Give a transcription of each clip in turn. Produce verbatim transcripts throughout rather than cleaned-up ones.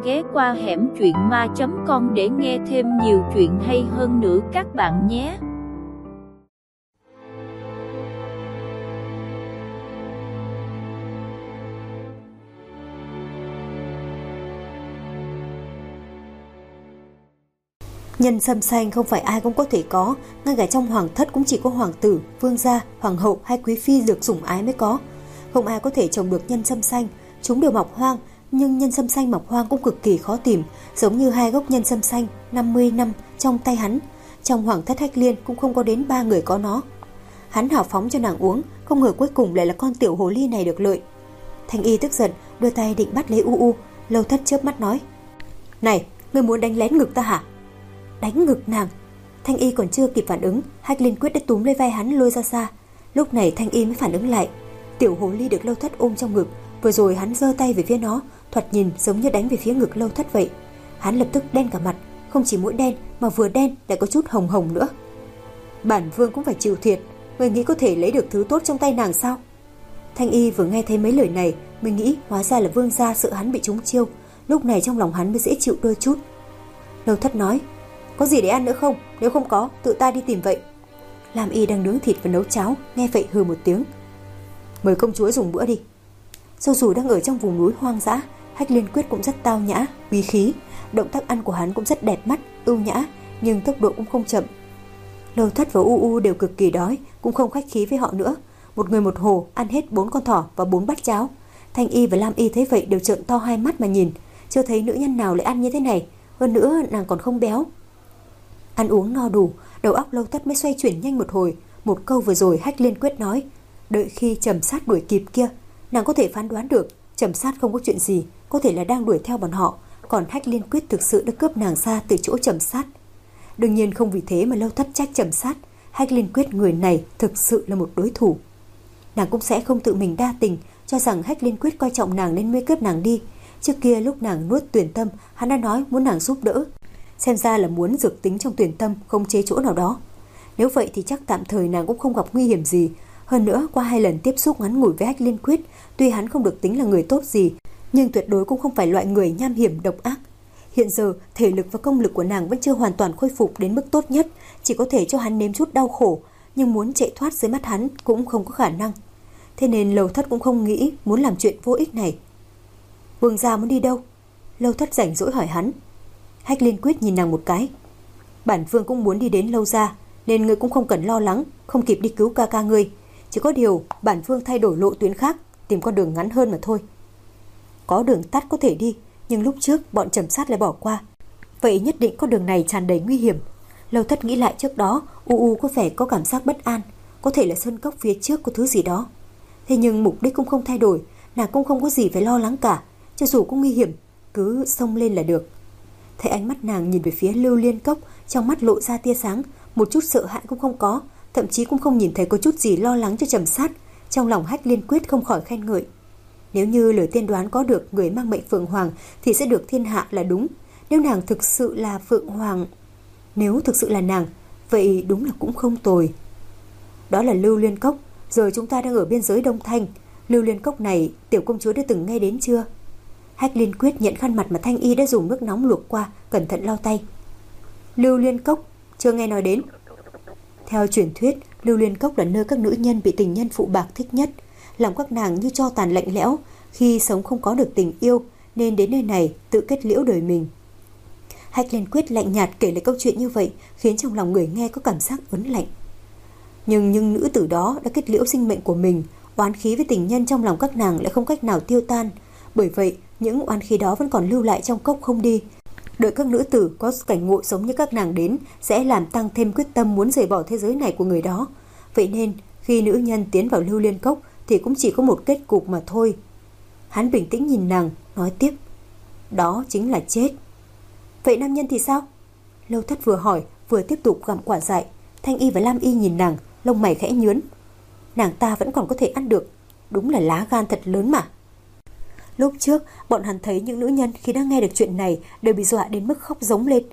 ghé qua hẻm truyện ma chấm com để nghe thêm nhiều chuyện hay hơn nữa các bạn nhé. Nhân sâm xanh không phải ai cũng có thể có, ngay cả trong hoàng thất cũng chỉ có hoàng tử, vương gia, hoàng hậu hay quý phi được sủng ái mới có. Không ai có thể trồng được nhân sâm xanh, chúng đều mọc hoang, nhưng nhân sâm xanh mọc hoang cũng cực kỳ khó tìm, giống như hai gốc nhân sâm xanh năm mươi năm trong tay hắn. Trong hoàng thất Hách Liên cũng không có đến ba người có nó. Hắn hào phóng cho nàng uống, không ngờ cuối cùng lại là con tiểu hồ ly này được lợi. Thanh Y tức giận, đưa tay định bắt lấy U U. Lâu Thất chớp mắt nói: "Này, ngươi muốn đánh lén ngực ta hả?" Đánh ngực nàng? Thanh Y còn chưa kịp phản ứng, Hách Liên quyết đã túm lấy vai hắn lôi ra xa. Lúc này Thanh Y mới phản ứng lại, tiểu hồ ly được Lâu Thất ôm trong ngực, vừa rồi hắn giơ tay về phía nó, thoạt nhìn giống như đánh về phía ngực Lâu Thất vậy. Hắn lập tức đen cả mặt, không chỉ mũi đen mà vừa đen lại có chút hồng hồng nữa. Bản vương cũng phải chịu thiệt, người nghĩ có thể lấy được thứ tốt trong tay nàng sao? Thanh Y vừa nghe thấy mấy lời này, mới nghĩ hóa ra là vương gia sợ hắn bị trúng chiêu, lúc này trong lòng hắn mới dễ chịu đôi chút. Lâu Thất nói: "Có gì để ăn nữa không? Nếu không có, tự ta đi tìm vậy." Lam Y đang nướng thịt và nấu cháo, nghe vậy hừ một tiếng: "Mời công chúa dùng bữa đi." Cho dù đang ở trong vùng núi hoang dã, Hách Liên Quyết cũng rất tao nhã, quý khí, động tác ăn của hắn cũng rất đẹp mắt, ưu nhã, nhưng tốc độ cũng không chậm. Lâu Thất và U U đều cực kỳ đói, cũng không khách khí với họ nữa, một người một hồ ăn hết bốn con thỏ và bốn bát cháo. Thanh Y và Lam Y thấy vậy đều trợn to hai mắt mà nhìn, chưa thấy nữ nhân nào lại ăn như thế này, hơn nữa nàng còn không béo. Ăn uống no đủ, đầu óc Lâu Thất mới xoay chuyển nhanh một hồi. Một câu vừa rồi Hách Liên Quyết nói, đợi khi Trầm Sát đuổi kịp kia, nàng có thể phán đoán được Trầm Sát không có chuyện gì, có thể là đang đuổi theo bọn họ, còn Hách Liên Quyết thực sự đã cướp nàng ra từ chỗ Trầm Sát. Đương nhiên không vì thế mà Lâu Thất trách Trầm Sát, Hách Liên Quyết người này thực sự là một đối thủ. Nàng cũng sẽ không tự mình đa tình, cho rằng Hách Liên Quyết coi trọng nàng nên mới cướp nàng đi. Trước kia lúc nàng nuốt Tuyển Tâm, hắn đã nói muốn nàng giúp đỡ, xem ra là muốn dược tính trong Tuyển Tâm không chế chỗ nào đó. Nếu vậy thì chắc tạm thời nàng cũng không gặp nguy hiểm gì. Hơn nữa qua hai lần tiếp xúc ngắn ngủi với Hách Liên Quyết, tuy hắn không được tính là người tốt gì, nhưng tuyệt đối cũng không phải loại người nham hiểm độc ác. Hiện giờ thể lực và công lực của nàng vẫn chưa hoàn toàn khôi phục đến mức tốt nhất, chỉ có thể cho hắn nếm chút đau khổ, nhưng muốn chạy thoát dưới mắt hắn cũng không có khả năng. Thế nên Lâu Thất cũng không nghĩ muốn làm chuyện vô ích này. Vương gia muốn đi đâu? Lâu Thất rảnh rỗi hỏi hắn. Hách Liên Quyết nhìn nàng một cái. Bản vương cũng muốn đi đến Lâu gia, nên ngươi cũng không cần lo lắng, không kịp đi cứu ca ca ngươi. Chỉ có điều bản vương thay đổi lộ tuyến khác, tìm con đường ngắn hơn mà thôi. Có đường tắt có thể đi, nhưng lúc trước bọn Trầm Sát lại bỏ qua, vậy nhất định con đường này tràn đầy nguy hiểm. Lâu Thất nghĩ lại trước đó, U U có vẻ có cảm giác bất an, có thể là sơn cốc phía trước có thứ gì đó. Thế nhưng mục đích cũng không thay đổi, nàng cũng không có gì phải lo lắng cả, cho dù có nguy hiểm, cứ xông lên là được. Thấy ánh mắt nàng nhìn về phía Lưu Liên Cốc, trong mắt lộ ra tia sáng, một chút sợ hãi cũng không có, thậm chí cũng không nhìn thấy có chút gì lo lắng cho Trầm Sát. Trong lòng Hách Liên Quyết không khỏi khen ngợi. Nếu như lời tiên đoán có được người mang mệnh Phượng Hoàng thì sẽ được thiên hạ là đúng. Nếu nàng thực sự là Phượng Hoàng, nếu thực sự là nàng, vậy đúng là cũng không tồi. Đó là Lưu Liên Cốc, giờ chúng ta đang ở biên giới Đông Thanh. Lưu Liên Cốc này tiểu công chúa đã từng nghe đến chưa? Hách Liên Quyết nhận khăn mặt mà Thanh Y đã dùng nước nóng luộc qua, cẩn thận lau tay. Lưu Liên Cốc chưa nghe nói đến. Theo truyền thuyết, Lưu Liên Cốc là nơi các nữ nhân bị tình nhân phụ bạc thích nhất, lòng các nàng như tro tàn lạnh lẽo, khi sống không có được tình yêu nên đến nơi này tự kết liễu đời mình. Hách Liên Quyết lạnh nhạt kể lại câu chuyện như vậy, khiến trong lòng người nghe có cảm giác ớn lạnh. Nhưng nhưng nữ tử đó đã kết liễu sinh mệnh của mình, oán khí với tình nhân trong lòng các nàng lại không cách nào tiêu tan, bởi vậy những oán khí đó vẫn còn lưu lại trong cốc không đi. Đợi các nữ tử có cảnh ngộ giống như các nàng đến, sẽ làm tăng thêm quyết tâm muốn rời bỏ thế giới này của người đó. Vậy nên khi nữ nhân tiến vào Lưu Liên Cốc thì cũng chỉ có một kết cục mà thôi. Hắn bình tĩnh nhìn nàng, nói tiếp. Đó chính là chết. Vậy nam nhân thì sao? Lâu Thất vừa hỏi vừa tiếp tục gặm quả dại. Thanh Y và Lam Y nhìn nàng, lông mày khẽ nhướn. Nàng ta vẫn còn có thể ăn được, đúng là lá gan thật lớn mà. Lúc trước bọn hắn thấy những nữ nhân khi đang nghe được chuyện này đều bị dọa đến mức khóc giống lên.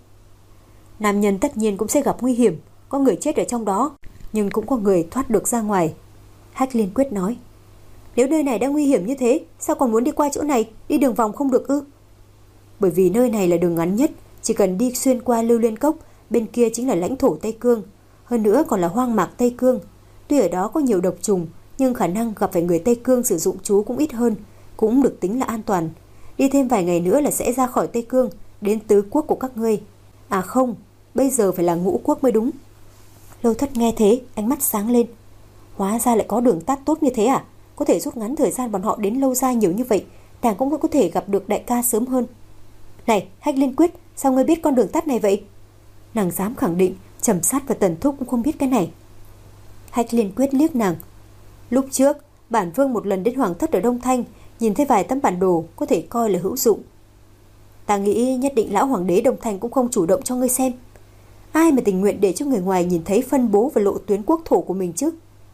Nam nhân tất nhiên cũng sẽ gặp nguy hiểm, có người chết ở trong đó, nhưng cũng có người thoát được ra ngoài. Hách Liên Quyết nói. Nếu nơi này đang nguy hiểm như thế, sao còn muốn đi qua chỗ này, đi đường vòng không được ư? bởi vì nơi này là đường ngắn nhất, chỉ cần đi xuyên qua Lưu Liên Cốc, bên kia chính là lãnh thổ Tây Cương, hơn nữa còn là hoang mạc Tây Cương. Tuy ở đó có nhiều độc trùng, nhưng khả năng gặp phải người Tây Cương sử dụng chú cũng ít hơn, cũng được tính là an toàn. Đi thêm vài ngày nữa là sẽ ra khỏi Tây Cương, đến tứ quốc của các ngươi. À không, bây giờ phải là ngũ quốc mới đúng. Lâu Thất nghe thế, ánh mắt sáng lên. Hóa ra lại có đường tắt tốt như thế à? Có thể rút ngắn thời gian bọn họ đến Lâu gia nhiều như vậy, nàng cũng có thể gặp được đại ca sớm hơn. Này, Hách Liên Quyết, sao ngươi biết con đường tắt này vậy? Nàng dám khẳng định, Trầm Sát và Tần Thúc cũng không biết cái này. Hách Liên Quyết liếc nàng. Lúc trước, bản vương một lần đến Hoàng Thất ở Đông Thanh, nhìn thấy vài tấm bản đồ có thể coi là hữu dụng. Ta nghĩ nhất định lão hoàng đế Đông Thanh cũng không chủ động cho ngươi xem. Ai mà tình nguyện để cho người ngoài nhìn thấy phân bố và lộ tuyến quốc thổ của mình chứ?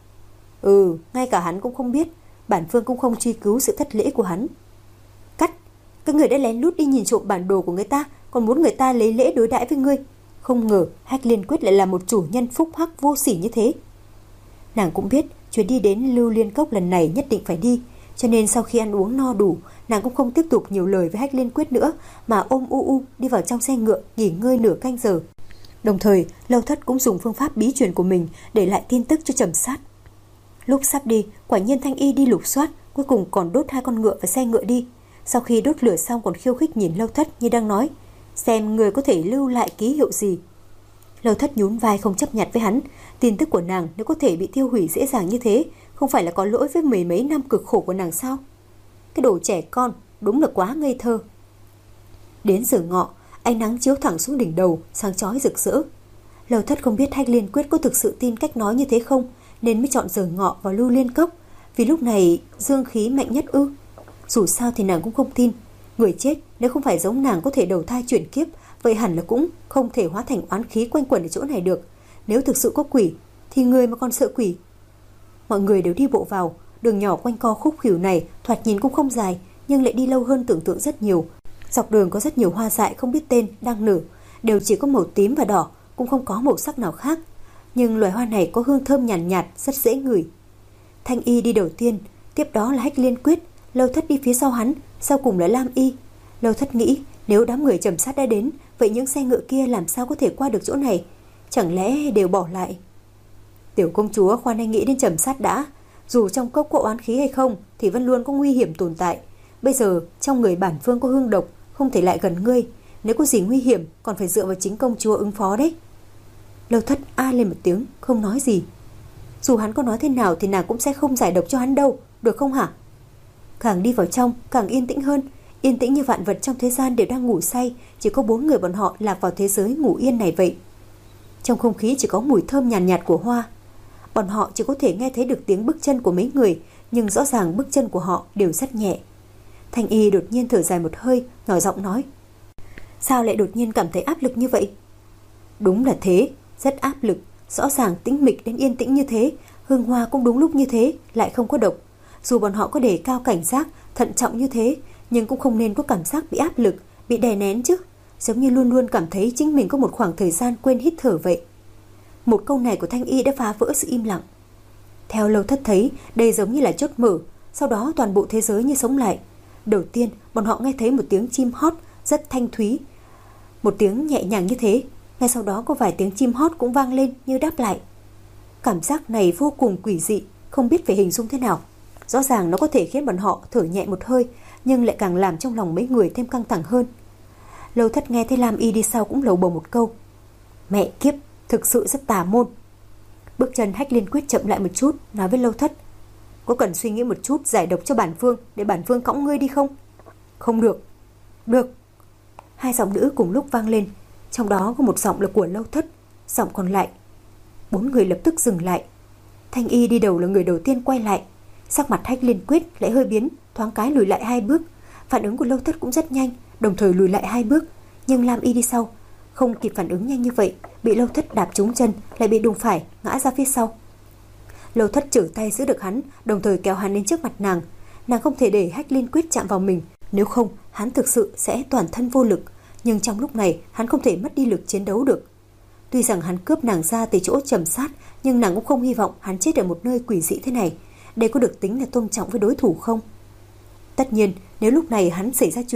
Ừ, ngay cả hắn cũng không biết, bản vương cũng không truy cứu sự thất lễ của hắn. Cắt, các người đã lén lút đi nhìn trộm bản đồ của người ta, còn muốn người ta lấy lễ đối đãi với ngươi. Không ngờ Hách Liên Quyết lại là một chủ nhân phúc hắc vô sỉ như thế. Nàng cũng biết chuyến đi đến Lưu Liên Cốc lần này nhất định phải đi, cho nên sau khi ăn uống no đủ, nàng cũng không tiếp tục nhiều lời với Hách Liên Quyết nữa, mà ôm U U đi vào trong xe ngựa nghỉ ngơi nửa canh giờ. Đồng thời, Lâu Thất cũng dùng phương pháp bí truyền của mình để lại tin tức cho Trầm Sát. Lúc sắp đi, quả nhiên Thanh Y đi lục soát, cuối cùng còn đốt hai con ngựa và xe ngựa đi. Sau khi đốt lửa xong còn khiêu khích nhìn Lâu Thất như đang nói, xem người có thể lưu lại ký hiệu gì. Lâu Thất nhún vai không chấp nhận với hắn. Tin tức của nàng nếu có thể bị tiêu hủy dễ dàng như thế, không phải là có lỗi với mười mấy năm cực khổ của nàng sao? Cái đồ trẻ con, đúng là quá ngây thơ. Đến giờ ngọ, ánh nắng chiếu thẳng xuống đỉnh đầu, sáng chói rực rỡ. Lâu Thất không biết Hách Liên Quyết có thực sự tin cách nói như thế không, nên mới chọn giờ ngọ vào Lưu Liên Cốc, vì lúc này dương khí mạnh nhất ư? Dù sao thì nàng cũng không tin. Người chết nếu không phải giống nàng có thể đầu thai chuyển kiếp, vậy hẳn là cũng không thể hóa thành oán khí quanh quẩn ở chỗ này được. Nếu thực sự có quỷ, thì người mà còn sợ quỷ? Mọi người đều đi bộ vào. Đường nhỏ quanh co khúc khuỷu này thoạt nhìn cũng không dài, nhưng lại đi lâu hơn tưởng tượng rất nhiều. Dọc đường có rất nhiều hoa dại không biết tên đang nở, đều chỉ có màu tím và đỏ, cũng không có màu sắc nào khác. Nhưng loài hoa này có hương thơm nhàn nhạt, nhạt, rất dễ ngửi. Thanh Y đi đầu tiên, tiếp đó là Hách Liên Quyết, Lâu Thất đi phía sau hắn, sau cùng là Lam Y. Lâu Thất nghĩ nếu đám người Trầm Sát đã đến, vậy những xe ngựa kia làm sao có thể qua được chỗ này? Chẳng lẽ đều bỏ lại? Tiểu công chúa khoan hay nghĩ đến Trầm Sát đã. Dù trong cốc có oán khí hay không thì vẫn luôn có nguy hiểm tồn tại. Bây giờ trong người bản vương có hương độc, không thể lại gần ngươi. Nếu có gì nguy hiểm còn phải dựa vào chính công chúa ứng phó đấy. Lâu Thất a lên một tiếng, không nói gì. Dù hắn có nói thế nào thì nàng cũng sẽ không giải độc cho hắn đâu, được không hả? Càng đi vào trong càng yên tĩnh hơn, yên tĩnh như vạn vật trong thế gian đều đang ngủ say, chỉ có bốn người bọn họ lạc vào thế giới ngủ yên này vậy. Trong không khí chỉ có mùi thơm nhàn nhạt, nhạt của hoa. Bọn họ chỉ có thể nghe thấy được tiếng bước chân của mấy người, nhưng rõ ràng bước chân của họ đều rất nhẹ. Thanh Y đột nhiên thở dài một hơi, nhỏ giọng nói: sao lại đột nhiên cảm thấy áp lực như vậy? Đúng là thế, rất áp lực. Rõ ràng tĩnh mịch đến yên tĩnh như thế, hương hoa cũng đúng lúc như thế, lại không có độc. Dù bọn họ có đề cao cảnh giác, thận trọng như thế, nhưng cũng không nên có cảm giác bị áp lực, bị đè nén chứ. Giống như luôn luôn cảm thấy chính mình có một khoảng thời gian quên hít thở vậy. Một câu này của Thanh Y đã phá vỡ sự im lặng. Theo Lâu Thất thấy, đây giống như là chốt mở, sau đó toàn bộ thế giới như sống lại. Đầu tiên, bọn họ nghe thấy một tiếng chim hót rất thanh thúy, một tiếng nhẹ nhàng như thế. Ngay sau đó có vài tiếng chim hót cũng vang lên như đáp lại. Cảm giác này vô cùng quỷ dị, không biết phải hình dung thế nào. Rõ ràng nó có thể khiến bọn họ thở nhẹ một hơi, nhưng lại càng làm trong lòng mấy người thêm căng thẳng hơn. Lâu Thất nghe thấy Lam Y đi sau cũng lầu bầu một câu: mẹ kiếp, thực sự rất tà môn. Bước chân Hách Liên Quyết chậm lại một chút, nói với Lâu Thất: có cần suy nghĩ một chút giải độc cho bản vương, để bản vương cõng ngươi đi không? Không được. Được. Hai giọng nữ cùng lúc vang lên, trong đó có một giọng là của Lâu Thất, giọng còn lại. Bốn người lập tức dừng lại. Thanh Y đi đầu là người đầu tiên quay lại. Sắc mặt Hách Liên Quyết lại hơi biến, thoáng cái lùi lại hai bước. Phản ứng của Lâu Thất cũng rất nhanh, đồng thời lùi lại hai bước. Nhưng Lam Y đi sau không kịp phản ứng nhanh như vậy, bị Lâu Thất đạp trúng chân, lại bị đụng phải, ngã ra phía sau. Lâu Thất trở tay giữ được hắn, đồng thời kéo hắn đến trước mặt nàng. Nàng không thể để Hách Liên Quyết chạm vào mình, nếu không hắn thực sự sẽ toàn thân vô lực. Nhưng trong lúc này hắn không thể mất đi lực chiến đấu được. Tuy rằng hắn cướp nàng ra từ chỗ Trầm Sát, nhưng nàng cũng không hy vọng hắn chết ở một nơi quỷ dị thế này. Đây có được tính là tôn trọng với đối thủ không? Tất nhiên nếu lúc này hắn xảy ra chuyện,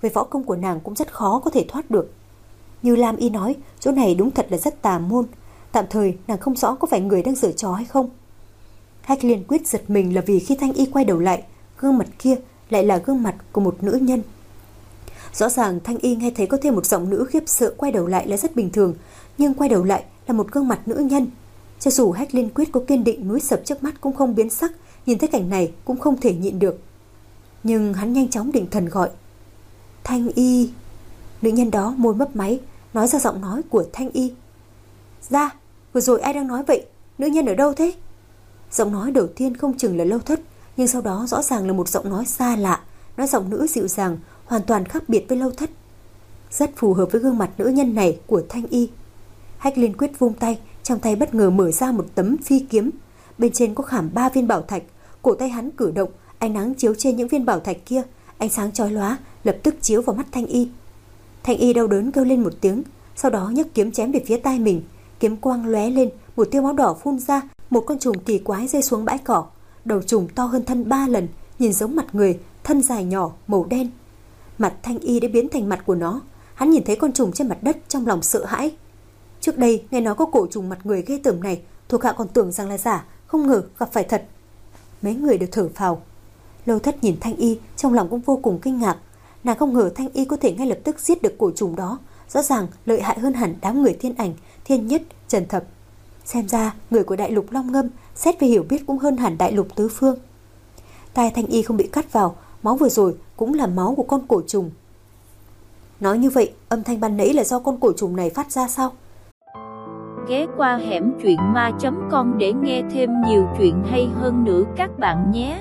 với võ công của nàng cũng rất khó có thể thoát được. Như Lam Y nói, chỗ này đúng thật là rất tà môn. Tạm thời nàng không rõ có phải người đang giở trò hay không. Hách Liên Quyết giật mình là vì khi Thanh Y quay đầu lại, gương mặt kia lại là gương mặt của một nữ nhân. Rõ ràng Thanh Y nghe thấy có thêm một giọng nữ khiếp sợ quay đầu lại là rất bình thường, nhưng quay đầu lại là một gương mặt nữ nhân. Cho dù Hách Liên Quyết có kiên định núi sập trước mắt cũng không biến sắc, nhìn thấy cảnh này cũng không thể nhịn được. Nhưng hắn nhanh chóng định thần gọi. Thanh Y. Nữ nhân đó môi mấp máy, nói ra giọng nói của Thanh Y. Ra, vừa rồi ai đang nói vậy? Nữ nhân ở đâu thế? Giọng nói đầu tiên không chừng là Lâu Thất, nhưng sau đó rõ ràng là một giọng nói xa lạ, nói giọng nữ dịu dàng, hoàn toàn khác biệt với Lâu Thất. Rất phù hợp với gương mặt nữ nhân này của Thanh Y. Hách Liên Quyết vung tay, trong tay bất ngờ mở ra một tấm phi kiếm. Bên trên có khảm ba viên bảo thạch, cổ tay hắn cử động, ánh nắng chiếu trên những viên bảo thạch kia, ánh sáng chói lóa lập tức chiếu vào mắt Thanh Y. Thanh Y đau đớn kêu lên một tiếng, sau đó nhấc kiếm chém về phía tai mình. Kiếm quang lóe lên, một tia máu đỏ phun ra, một con trùng kỳ quái rơi xuống bãi cỏ. Đầu trùng to hơn thân ba lần, nhìn giống mặt người, thân dài nhỏ, màu đen. Mặt Thanh Y đã biến thành mặt của nó. Hắn nhìn thấy con trùng trên mặt đất trong lòng sợ hãi. Trước đây nghe nói có cổ trùng mặt người ghê tởm này, thuộc hạ còn tưởng rằng là giả, không ngờ gặp phải thật. Mấy người đều thở phào. Lâu Thất nhìn Thanh Y, trong lòng cũng vô cùng kinh ngạc. Nàng không ngờ Thanh Y có thể ngay lập tức giết được cổ trùng đó, rõ ràng lợi hại hơn hẳn đám người Thiên Ảnh, Thiên Nhất, Trần Thập. Xem ra người của đại lục Long Ngâm xét về hiểu biết cũng hơn hẳn đại lục tứ phương. Tai Thanh Y không bị cắt vào, máu vừa rồi cũng là máu của con cổ trùng. Nói như vậy, âm thanh ban nãy là do con cổ trùng này phát ra sao? Ghé qua hẻm truyện ma chấm com để nghe thêm nhiều chuyện hay hơn nữa các bạn nhé.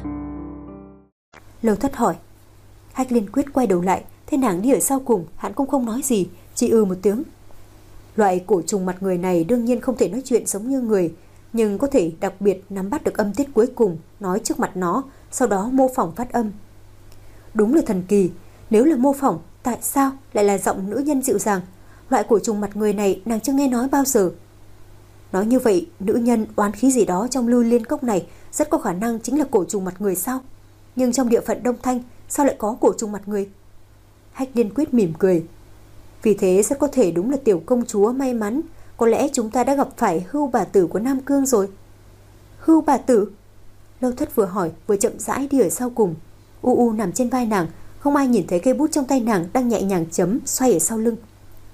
Lâu Thất hỏi. Hách Liên Quyết quay đầu lại, thấy nàng đi ở sau cùng, hắn cũng không nói gì, chỉ ư một tiếng. Loại cổ trùng mặt người này đương nhiên không thể nói chuyện giống như người, nhưng có thể đặc biệt nắm bắt được âm tiết cuối cùng, nói trước mặt nó, sau đó mô phỏng phát âm. Đúng là thần kỳ, nếu là mô phỏng, tại sao lại là giọng nữ nhân dịu dàng? Loại cổ trùng mặt người này nàng chưa nghe nói bao giờ. Nói như vậy, nữ nhân oán khí gì đó trong Lưu Liên Cốc này rất có khả năng chính là cổ trùng mặt người sao? Nhưng trong địa phận Đông Thanh, sao lại có cổ trùng mặt người? Hách Liên Quyết mỉm cười. Vì thế rất có thể đúng là tiểu công chúa may mắn, có lẽ chúng ta đã gặp phải Hưu bà tử của Nam Cương rồi. Hưu bà tử? Lâu Thất vừa hỏi vừa chậm rãi đi ở sau cùng. U U nằm trên vai nàng, không ai nhìn thấy cây bút trong tay nàng đang nhẹ nhàng chấm xoay ở sau lưng.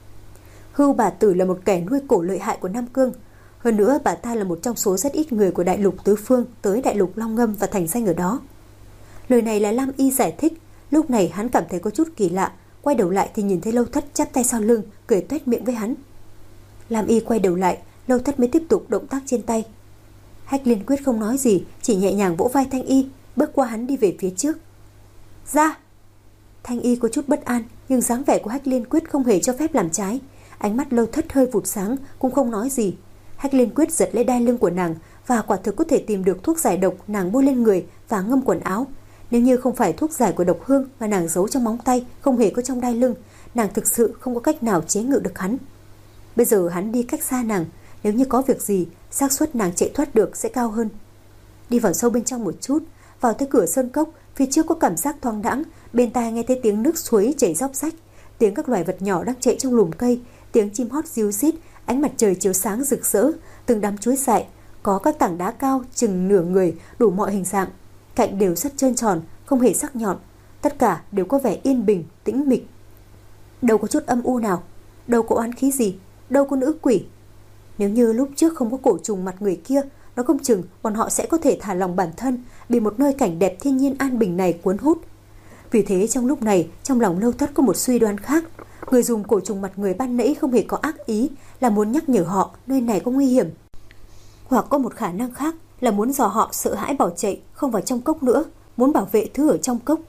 Hưu bà tử là một kẻ nuôi cổ lợi hại của Nam Cương. Hơn nữa bà ta là một trong số rất ít người của đại lục tứ phương tới đại lục Long Ngâm và thành danh ở đó. Lời này là Lam Y giải thích. Lúc này hắn cảm thấy có chút kỳ lạ, quay đầu lại thì nhìn thấy Lâu Thất chắp tay sau lưng, cười toét miệng với hắn. Lam Y quay đầu lại, Lâu Thất mới tiếp tục động tác trên tay. Hách Liên Quyết không nói gì, chỉ nhẹ nhàng vỗ vai Thanh Y, bước qua hắn đi về phía trước. Ra! Thanh Y có chút bất an, nhưng dáng vẻ của Hách Liên Quyết không hề cho phép làm trái. Ánh mắt Lâu Thất hơi vụt sáng, cũng không nói gì. Hách Liên Quyết giật lấy đai lưng của nàng, và quả thực có thể tìm được thuốc giải độc nàng bôi lên người và ngâm quần áo. Nếu như không phải thuốc giải của độc hương mà nàng giấu trong móng tay, không hề có trong đai lưng, nàng thực sự không có cách nào chế ngự được hắn. Bây giờ hắn đi cách xa nàng, nếu như có việc gì, xác suất nàng chạy thoát được sẽ cao hơn. Đi vào sâu bên trong một chút, vào tới cửa sơn cốc, phía trước có cảm giác thoáng đãng, bên tai nghe thấy tiếng nước suối chảy róc rách, tiếng các loài vật nhỏ đang chạy trong lùm cây, tiếng chim hót ríu rít, ánh mặt trời chiếu sáng rực rỡ, từng đám chuối dại, có các tảng đá cao chừng nửa người, đủ mọi hình dạng, cạnh đều rất trơn tròn, không hề sắc nhọn, tất cả đều có vẻ yên bình, tĩnh mịch. Đâu có chút âm u nào, đâu có oán khí gì, đâu có nữ quỷ. Nếu như lúc trước không có cổ trùng mặt người kia, nó không chừng bọn họ sẽ có thể thả lòng bản thân, bị một nơi cảnh đẹp thiên nhiên an bình này cuốn hút. Vì thế trong lúc này, trong lòng Lâu Thất có một suy đoán khác. Người dùng cổ trùng mặt người ban nãy không hề có ác ý, là muốn nhắc nhở họ nơi này có nguy hiểm. Hoặc có một khả năng khác là muốn dò họ sợ hãi bỏ chạy, không vào trong cốc nữa, muốn bảo vệ thứ ở trong cốc.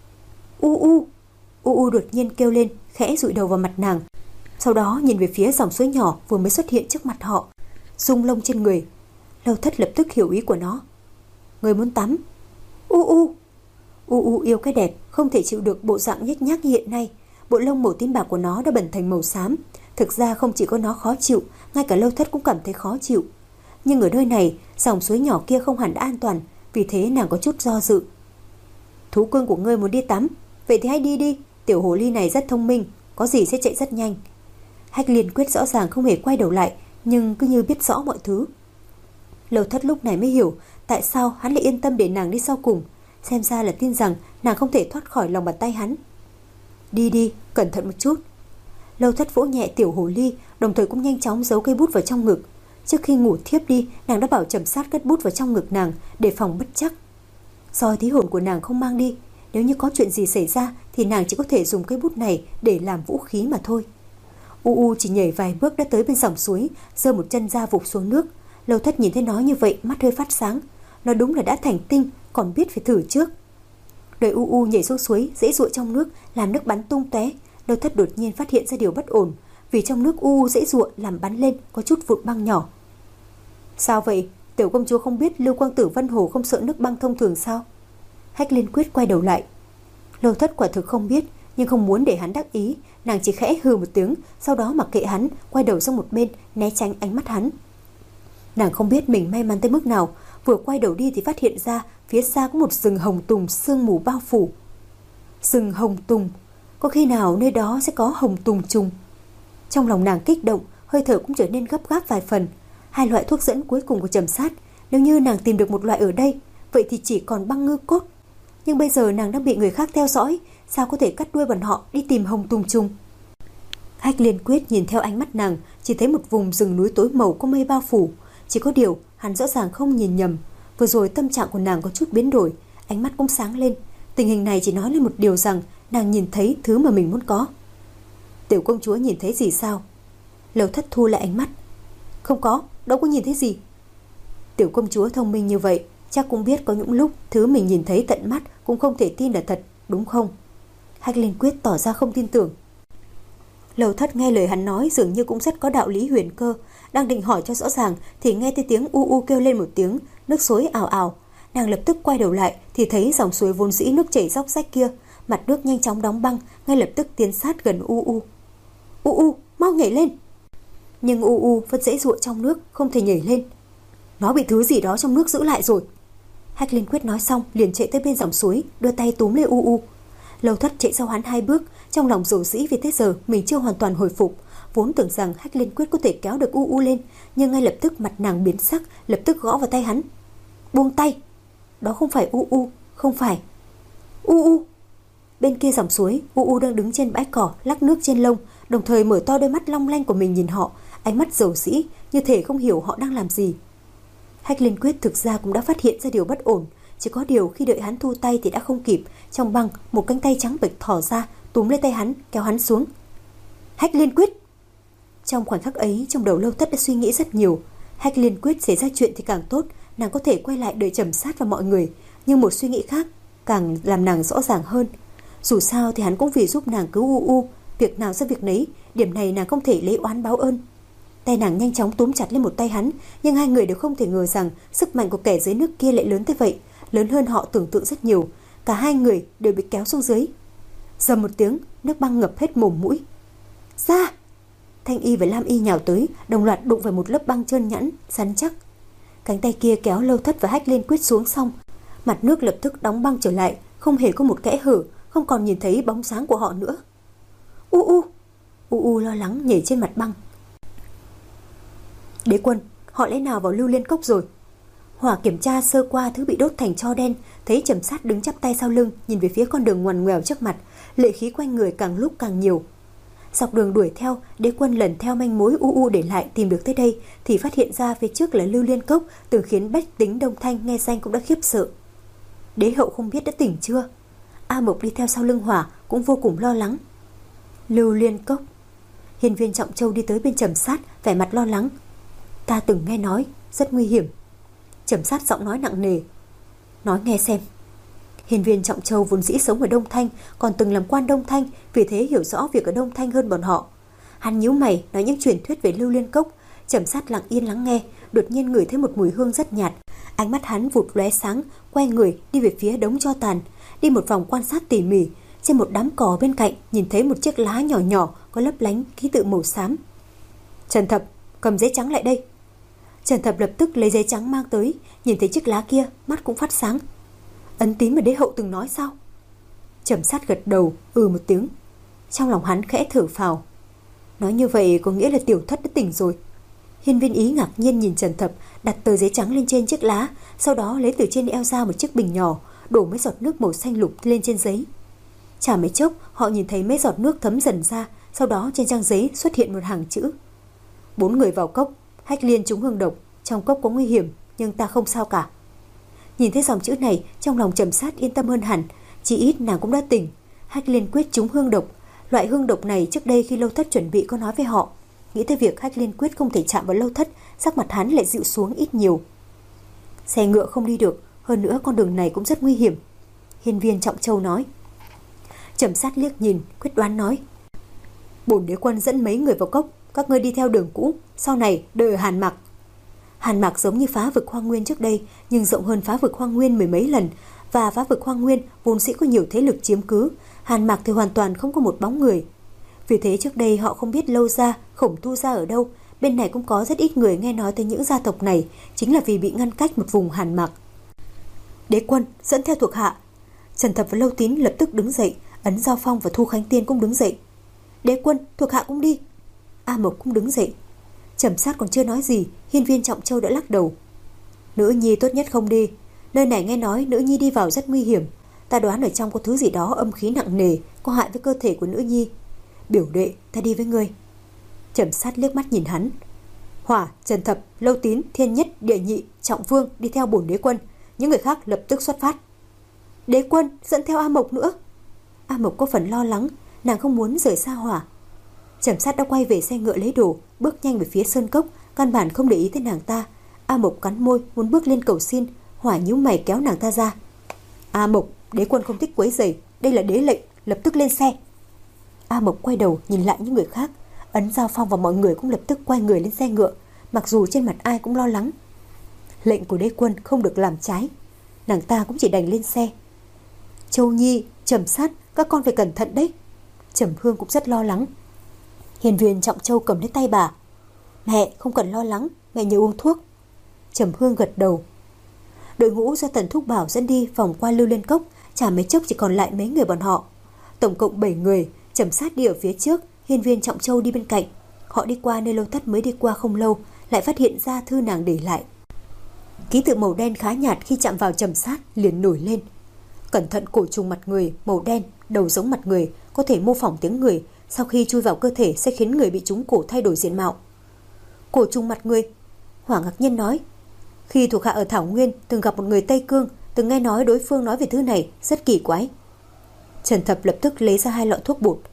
U u, u u đột nhiên kêu lên, khẽ dụi đầu vào mặt nàng. Sau đó nhìn về phía dòng suối nhỏ vừa mới xuất hiện trước mặt họ, rung lông trên người. Lâu Thất lập tức hiểu ý của nó. Người muốn tắm. U u, u u yêu cái đẹp, không thể chịu được bộ dạng nhếch nhác hiện nay. Bộ lông màu tím bạc của nó đã bẩn thành màu xám. Thực ra không chỉ có nó khó chịu, ngay cả Lâu Thất cũng cảm thấy khó chịu. Nhưng ở nơi này, dòng suối nhỏ kia không hẳn đã an toàn, vì thế nàng có chút do dự. Thú cưng của ngươi muốn đi tắm, vậy thì hãy đi đi, tiểu hồ ly này rất thông minh, có gì sẽ chạy rất nhanh. Hách Liên Quyết rõ ràng không hề quay đầu lại, nhưng cứ như biết rõ mọi thứ. Lâu Thất lúc này mới hiểu tại sao hắn lại yên tâm để nàng đi sau cùng, xem ra là tin rằng nàng không thể thoát khỏi lòng bàn tay hắn. Đi đi, cẩn thận một chút. Lâu Thất vỗ nhẹ tiểu hồ ly, đồng thời cũng nhanh chóng giấu cây bút vào trong ngực. Trước khi ngủ thiếp đi, nàng đã bảo Trầm Sát cất bút vào trong ngực nàng để phòng bất chắc. Soi thí hồn của nàng không mang đi, nếu như có chuyện gì xảy ra thì nàng chỉ có thể dùng cây bút này để làm vũ khí mà thôi. U U chỉ nhảy vài bước đã tới bên dòng suối, giơ một chân ra vụt xuống nước. Lâu Thất nhìn thấy nó như vậy, mắt hơi phát sáng. Nó đúng là đã thành tinh, còn biết phải thử trước. Đợi U U nhảy xuống suối, dễ dụa trong nước, làm nước bắn tung tóe. Lâu Thất đột nhiên phát hiện ra điều bất ổn, vì trong nước U U dễ dụa làm bắn lên có chút vụn băng nhỏ. Sao vậy? Tiểu công chúa không biết Lưu Quang Tử Vân Hồ không sợ nước băng thông thường sao? Hách Liên Quyết quay đầu lại. Lâu Thất quả thực không biết, nhưng không muốn để hắn đắc ý, nàng chỉ khẽ hừ một tiếng, sau đó mặc kệ hắn, quay đầu sang một bên, né tránh ánh mắt hắn. Nàng không biết mình may mắn tới mức nào, vừa quay đầu đi thì phát hiện ra phía xa có một rừng hồng tùng sương mù bao phủ. Rừng hồng tùng, có khi nào nơi đó sẽ có hồng tùng trùng? Trong lòng nàng kích động, hơi thở cũng trở nên gấp gáp vài phần. Hai loại thuốc dẫn cuối cùng của Trầm Sát, nếu như nàng tìm được một loại ở đây, vậy thì chỉ còn băng ngư cốt. Nhưng bây giờ nàng đang bị người khác theo dõi, sao có thể cắt đuôi bọn họ đi tìm hồng tùng trùng? Hách Liên Quyết nhìn theo ánh mắt nàng, chỉ thấy một vùng rừng núi tối màu có mây bao phủ. Chỉ có điều hắn rõ ràng không nhìn nhầm, vừa rồi tâm trạng của nàng có chút biến đổi, ánh mắt cũng sáng lên. Tình hình này chỉ nói lên một điều rằng nàng nhìn thấy thứ mà mình muốn có. Tiểu công chúa nhìn thấy gì sao? Lâu Thất thu lại ánh mắt. Không có, đâu có nhìn thấy gì. Tiểu công chúa thông minh như vậy, chắc cũng biết có những lúc thứ mình nhìn thấy tận mắt cũng không thể tin là thật, đúng không? Hách Liên Quyết tỏ ra không tin tưởng. Lâu Thất nghe lời hắn nói dường như cũng rất có đạo lý huyền cơ, đang định hỏi cho rõ ràng thì nghe thấy tiếng u u kêu lên một tiếng, nước suối ào ào. Nàng lập tức quay đầu lại thì thấy dòng suối vốn dĩ nước chảy róc rách kia, mặt nước nhanh chóng đóng băng, ngay lập tức tiến sát gần u u. U u, mau nhảy lên! Nhưng u u vẫn dễ dụa trong nước, không thể nhảy lên. Nó bị thứ gì đó trong nước giữ lại rồi. Hách Liên Quyết nói xong liền chạy tới bên dòng suối, đưa tay túm lấy u u. Lâu Thất chạy sau hắn hai bước, trong lòng rầu rĩ vì tới giờ mình chưa hoàn toàn hồi phục, vốn tưởng rằng Hách Liên Quyết có thể kéo được u u lên, nhưng ngay lập tức mặt nàng biến sắc, lập tức gõ vào tay hắn. Buông tay! Đó không phải u u, không phải. U u! Bên kia dòng suối, u u đang đứng trên bãi cỏ, lắc nước trên lông, đồng thời mở to đôi mắt long lanh của mình nhìn họ, ánh mắt rầu rĩ, như thể không hiểu họ đang làm gì. Hách Liên Quyết thực ra cũng đã phát hiện ra điều bất ổn, chỉ có điều khi đợi hắn thu tay thì đã không kịp, trong băng một cánh tay trắng bệch thò ra, túm lấy tay hắn, kéo hắn xuống. Hách Liên Quyết! Trong khoảnh khắc ấy, trong đầu Lâu Thất đã suy nghĩ rất nhiều. Hách Liên Quyết xảy ra chuyện thì càng tốt, nàng có thể quay lại đợi Trầm Sát và mọi người, nhưng một suy nghĩ khác càng làm nàng rõ ràng hơn. Dù sao thì hắn cũng vì giúp nàng cứu u u, việc nào ra việc nấy, điểm này nàng không thể lấy oán báo ơn. Tay nàng nhanh chóng túm chặt lên một tay hắn, nhưng hai người đều không thể ngờ rằng sức mạnh của kẻ dưới nước kia lại lớn tới vậy, lớn hơn họ tưởng tượng rất nhiều. Cả hai người đều bị kéo xuống dưới. Dầm một tiếng, nước băng ngập hết mồm mũi. Ra! Thanh Y và Lam Y nhào tới, đồng loạt đụng vào một lớp băng trơn nhẵn, rắn chắc. Cánh tay kia kéo Lâu Thất và Hách Liên Quyết xuống xong, mặt nước lập tức đóng băng trở lại, không hề có một kẽ hở, không còn nhìn thấy bóng sáng của họ nữa. U u! U u lo lắng nhảy trên mặt băng. Đế quân, họ lẽ nào vào Lưu Liên Cốc rồi? Hỏa kiểm tra sơ qua thứ bị đốt thành tro đen, thấy Trầm Sát đứng chắp tay sau lưng, nhìn về phía con đường ngoằn ngoèo trước mặt, lệ khí quanh người càng lúc càng nhiều. Dọc đường đuổi theo, Đế quân lần theo manh mối u u để lại tìm được tới đây, thì phát hiện ra phía trước là Lưu Liên Cốc, từng khiến bách tính Đông Thanh nghe danh cũng đã khiếp sợ. Đế hậu không biết đã tỉnh chưa? A Mộc đi theo sau lưng Hỏa cũng vô cùng lo lắng. Lưu Liên Cốc. Hiên Viên Trọng Châu đi tới bên Trầm Sát, vẻ mặt lo lắng. Ta từng nghe nói rất nguy hiểm. Trầm Sát giọng nói nặng nề. Nói nghe xem. Hiên Viên Trọng Châu vốn dĩ sống ở Đông Thanh, còn từng làm quan Đông Thanh, vì thế hiểu rõ việc ở Đông Thanh hơn bọn họ. Hắn nhíu mày nói những truyền thuyết về Lưu Liên Cốc. Trầm Sát lặng yên lắng nghe, đột nhiên ngửi thấy một mùi hương rất nhạt. Ánh mắt hắn vụt lóe sáng, quay người đi về phía đống tro tàn, đi một vòng quan sát tỉ mỉ. Trên một đám cỏ bên cạnh nhìn thấy một chiếc lá nhỏ nhỏ có lấp lánh ký tự màu xám. Trần Thập, cầm giấy trắng lại đây. Trần Thập lập tức lấy giấy trắng mang tới, nhìn thấy chiếc lá kia, mắt cũng phát sáng. Ấn tín mà đế hậu từng nói sao? Trầm Sát gật đầu, ừ một tiếng. Trong lòng hắn khẽ thở phào. Nói như vậy có nghĩa là Tiểu Thất đã tỉnh rồi. Hiên Viên Ý ngạc nhiên nhìn Trần Thập đặt tờ giấy trắng lên trên chiếc lá, sau đó lấy từ trên eo ra một chiếc bình nhỏ, đổ mấy giọt nước màu xanh lục lên trên giấy. Chả mấy chốc, họ nhìn thấy mấy giọt nước thấm dần ra, sau đó trên trang giấy xuất hiện một hàng chữ. Bốn người vào cốc, Hách Liên trúng hương độc, trong cốc có nguy hiểm, nhưng ta không sao cả. Nhìn thấy dòng chữ này, trong lòng Trầm Sát yên tâm hơn hẳn, chỉ ít nàng cũng đã tỉnh. Hách Liên quyết trúng hương độc, loại hương độc này trước đây khi Lâu Thất chuẩn bị có nói với họ. Nghĩ tới việc Hách Liên quyết không thể chạm vào Lâu Thất, sắc mặt hắn lại dịu xuống ít nhiều. Xe ngựa không đi được, hơn nữa con đường này cũng rất nguy hiểm, Hiên Viên Trọng Châu nói. Trầm Sát liếc nhìn, quyết đoán nói. Bổn đế quân dẫn mấy người vào cốc, các ngươi đi theo đường cũ, sau này đợi ở Hàn Mạc. Hàn Mạc giống như phá vực Hoang Nguyên trước đây, nhưng rộng hơn phá vực Hoang Nguyên mười mấy lần, và phá vực Hoang Nguyên vốn dĩ có nhiều thế lực chiếm cứ, Hàn Mạc thì hoàn toàn không có một bóng người. Vì thế trước đây họ không biết Lâu gia, Khổng Tu gia ở đâu, bên này cũng có rất ít người nghe nói tới những gia tộc này, chính là vì bị ngăn cách một vùng Hàn Mạc. Đế quân dẫn theo thuộc hạ. Trần Thập và Lâu Tín lập tức đứng dậy, Ấn Giao Phong và Thu Khánh Tiên cũng đứng dậy. Đế quân, thuộc hạ cũng đi. A Mộc cũng đứng dậy. Trầm Sát còn chưa nói gì, Hiên Viên Trọng Châu đã lắc đầu. Nữ nhi tốt nhất không đi, nơi này nghe nói nữ nhi đi vào rất nguy hiểm, ta đoán ở trong có thứ gì đó âm khí nặng nề, có hại với cơ thể của nữ nhi. Biểu đệ, ta đi với ngươi. Trầm Sát liếc mắt nhìn hắn. Hỏa, Trần Thập, Lâu Tín, Thiên Nhất, Địa Nhị, Trọng Vương đi theo bổn đế quân, những người khác lập tức xuất phát. Đế quân dẫn theo A Mộc nữa. A Mộc có phần lo lắng, nàng không muốn rời xa Hỏa. Trầm Sát đã quay về xe ngựa lấy đồ, bước nhanh về phía sơn cốc, căn bản không để ý tới nàng ta. A Mộc cắn môi muốn bước lên cầu xin, Hỏa nhíu mày kéo nàng ta ra. A Mộc, đế quân không thích quấy rầy, đây là đế lệnh, lập tức lên xe. A Mộc quay đầu nhìn lại những người khác, Ấn Giao Phong và mọi người cũng lập tức quay người lên xe ngựa, mặc dù trên mặt ai cũng lo lắng. Lệnh của đế quân không được làm trái, nàng ta cũng chỉ đành lên xe. Châu Nhi, Trầm Sát, các con phải cẩn thận đấy. Trầm Hương cũng rất lo lắng. Hiên Viên Trọng Châu cầm lấy tay bà. Mẹ không cần lo lắng, mẹ nhớ uống thuốc. Trầm Hương gật đầu. Đội ngũ do Tần Thúc Bảo dẫn đi vòng qua Lưu Liên Cốc, chả mấy chốc chỉ còn lại mấy người bọn họ. Tổng cộng bảy người, Trầm Sát đi ở phía trước, Hiên Viên Trọng Châu đi bên cạnh. Họ đi qua nơi Lâu Thất mới đi qua không lâu, lại phát hiện ra thư nàng để lại. Ký tự màu đen khá nhạt khi chạm vào Trầm Sát liền nổi lên. Cẩn thận, cổ trùng mặt người, màu đen, đầu giống mặt người, có thể mô phỏng tiếng người, sau khi chui vào cơ thể sẽ khiến người bị trúng cổ thay đổi diện mạo. Cổ trùng mặt người, Hỏa ngạc nhiên nói. Khi thuộc hạ ở Thảo Nguyên từng gặp một người Tây Cương, từng nghe nói đối phương nói về thứ này, rất kỳ quái. Trần Thập lập tức lấy ra hai lọ thuốc bột.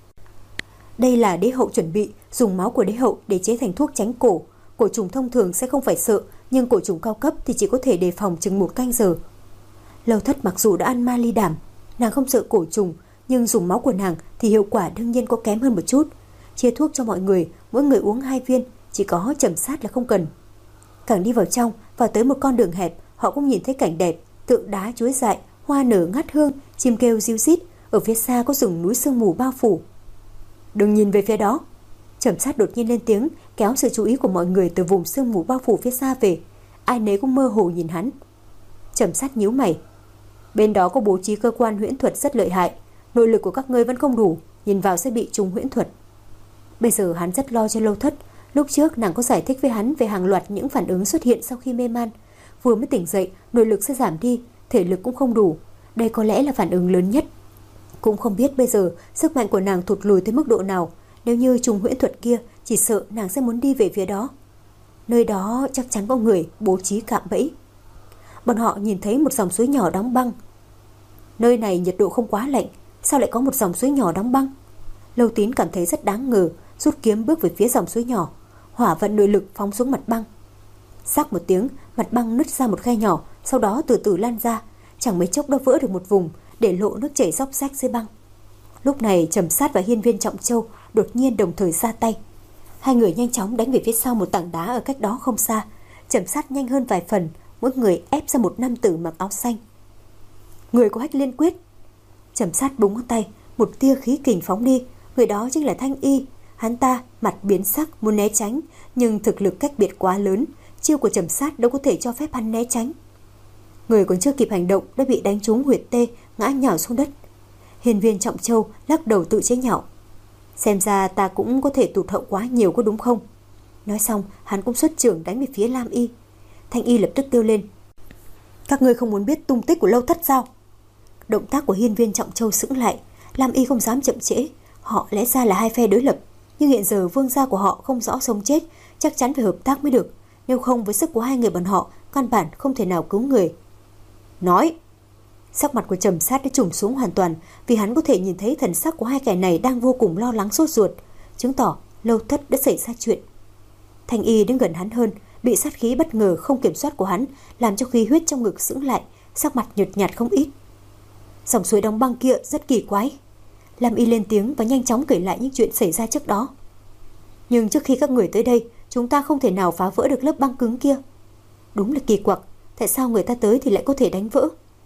Đây là đế hậu chuẩn bị, dùng máu của đế hậu để chế thành thuốc tránh cổ. Cổ trùng thông thường sẽ không phải sợ, nhưng cổ trùng cao cấp thì chỉ có thể đề phòng chừng một canh giờ. Lâu Thất mặc dù đã ăn ma ly đảm, nàng không sợ cổ trùng, nhưng dùng máu của nàng thì hiệu quả đương nhiên có kém hơn một chút. Chia thuốc cho mọi người, mỗi người uống hai viên, chỉ có Trầm Sát là không cần. Càng đi vào trong, vào tới một con đường hẹp, họ cũng nhìn thấy cảnh đẹp, tượng đá chuối dại, hoa nở ngát hương, chim kêu ríu rít, ở phía xa có rừng núi sương mù bao phủ. Đừng nhìn về phía đó. Trầm Sát đột nhiên lên tiếng, kéo sự chú ý của mọi người từ vùng sương mù bao phủ phía xa về. Ai nấy cũng mơ hồ nhìn hắn. Trầm Sát nhíu mày. Bên đó có bố trí cơ quan huyễn thuật rất lợi hại, nội lực của các ngươi vẫn không đủ, nhìn vào sẽ bị trùng huyễn thuật. Bây giờ hắn rất lo cho Lâu Thất. Lúc trước nàng có giải thích với hắn về hàng loạt những phản ứng xuất hiện sau khi mê man. Vừa mới tỉnh dậy, nội lực sẽ giảm đi, thể lực cũng không đủ. Đây có lẽ là phản ứng lớn nhất. Cũng không biết bây giờ sức mạnh của nàng thụt lùi tới mức độ nào. Nếu như trùng huyễn thuật kia, chỉ sợ nàng sẽ muốn đi về phía đó. Nơi đó chắc chắn có người bố trí cạm bẫy. Bọn họ nhìn thấy một dòng suối nhỏ đóng băng. Nơi này nhiệt độ không quá lạnh, sao lại có một dòng suối nhỏ đóng băng? Lâu Tín cảm thấy rất đáng ngờ, rút kiếm bước về phía dòng suối nhỏ. Hỏa vận nội lực phóng xuống mặt băng. Sắc một tiếng, mặt băng nứt ra một khe nhỏ, sau đó từ từ lan ra, chẳng mấy chốc đã vỡ được một vùng, để lộ nước chảy róc rách dưới băng. Lúc này Trầm Sát và Hiên Viên Trọng Châu đột nhiên đồng thời ra tay. Hai người nhanh chóng đánh về phía sau một tảng đá ở cách đó không xa. Trầm Sát nhanh hơn vài phần, mỗi người ép ra một nam tử mặc áo xanh. Người của Hách Liên quyết. Trầm Sát búng ngón tay, một tia khí kình phóng đi. Người đó chính là Thanh Y. Hắn ta mặt biến sắc muốn né tránh, nhưng thực lực cách biệt quá lớn, chiêu của Trầm Sát đâu có thể cho phép hắn né tránh. Người còn chưa kịp hành động đã bị đánh trúng huyệt tê, ngã nhào xuống đất. Hiên Viên Trọng Châu lắc đầu tự chế nhạo. Xem ra ta cũng có thể tụt hậu quá nhiều có đúng không? Nói xong, hắn cũng xuất chưởng đánh về phía Lam Y. Thanh Y lập tức kêu lên. Các ngươi không muốn biết tung tích của Lâu Thất sao? Động tác của Hiên Viên Trọng Châu sững lại. Lam Y không dám chậm trễ. Họ lẽ ra là hai phe đối lập, nhưng hiện giờ vương gia của họ không rõ sống chết, chắc chắn phải hợp tác mới được. Nếu không, với sức của hai người bọn họ, căn bản không thể nào cứu người. Nói. Sắc mặt của Trầm Sát đã trùng xuống hoàn toàn, vì hắn có thể nhìn thấy thần sắc của hai kẻ này đang vô cùng lo lắng sốt ruột, chứng tỏ Lâu Thất đã xảy ra chuyện. Thanh Y đứng gần hắn hơn, bị sát khí bất ngờ không kiểm soát của hắn làm cho khí huyết trong ngực sững lại, sắc mặt nhợt nhạt không ít. Dòng suối đóng băng kia rất kỳ quái. Lam Y lên tiếng và nhanh chóng kể lại những chuyện xảy ra trước đó. Nhưng trước khi các người tới đây, chúng ta không thể nào phá vỡ được lớp băng cứng kia. Đúng là kỳ quặc, tại sao người ta tới thì lại có thể đánh vỡ?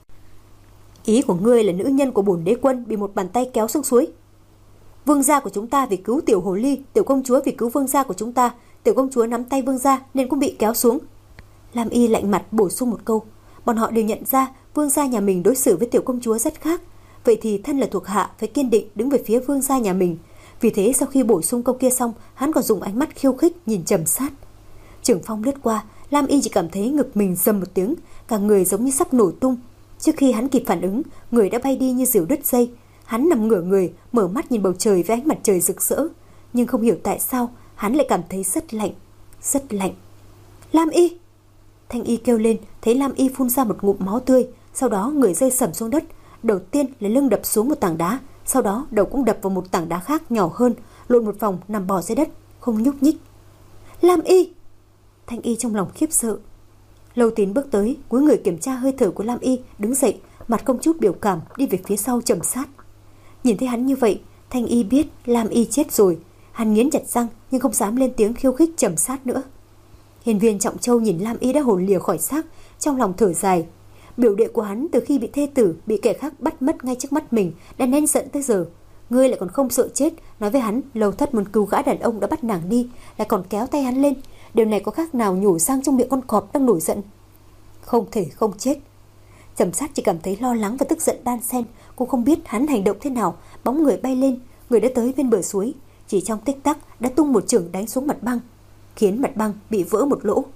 Ý của ngươi là nữ nhân của bổn đế quân bị một bàn tay kéo xuống suối. Vương gia của chúng ta vì cứu tiểu hồ ly, tiểu công chúa vì cứu vương gia của chúng ta, tiểu công chúa nắm tay vương gia nên cũng bị kéo xuống. Lam Y lạnh mặt bổ sung một câu. Bọn họ đều nhận ra vương gia nhà mình đối xử với tiểu công chúa rất khác. Vậy thì thân là thuộc hạ phải kiên định đứng về phía vương gia nhà mình. Vì thế sau khi bổ sung câu kia xong, hắn còn dùng ánh mắt khiêu khích nhìn Trầm Sát. Trường phong lướt qua, Lam Y chỉ cảm thấy ngực mình rầm một tiếng, cả người giống như sắp nổ tung. Trước khi hắn kịp phản ứng, người đã bay đi như diều đứt dây. Hắn nằm ngửa người, mở mắt nhìn bầu trời với ánh mặt trời rực rỡ, nhưng không hiểu tại sao hắn lại cảm thấy rất lạnh, rất lạnh. Lam Y! Thanh Y kêu lên, thấy Lam Y phun ra một ngụm máu tươi, sau đó người rơi sẩm xuống đất. Đầu tiên là lưng đập xuống một tảng đá, sau đó đầu cũng đập vào một tảng đá khác nhỏ hơn, lộn một vòng nằm bò dưới đất, không nhúc nhích. Lam Y! Thanh Y trong lòng khiếp sợ. Lâu Tín bước tới, cúi người kiểm tra hơi thở của Lam Y, đứng dậy, mặt không chút biểu cảm đi về phía sau Trầm Sát. Nhìn thấy hắn như vậy, Thanh Y biết Lam Y chết rồi. Hắn nghiến chặt răng nhưng không dám lên tiếng khiêu khích Trầm Sát nữa. Hiên Viên Trọng Châu nhìn Lam Y đã hồn lìa khỏi xác, trong lòng thở dài. Biểu đệ của hắn từ khi bị thê tử, bị kẻ khác bắt mất ngay trước mắt mình đã nên giận tới giờ. Ngươi lại còn không sợ chết, nói với hắn Lâu Thất muốn cứu gã đàn ông đã bắt nàng đi, lại còn kéo tay hắn lên. Điều này có khác nào nhổ sang trong miệng con cọp đang nổi giận. Không thể không chết. Trầm Sát chỉ cảm thấy lo lắng và tức giận đan xen, cũng không biết hắn hành động thế nào. Bóng người bay lên, người đã tới bên bờ suối, chỉ trong tích tắc đã tung một chưởng đánh xuống mặt băng, khiến mặt băng bị vỡ một lỗ.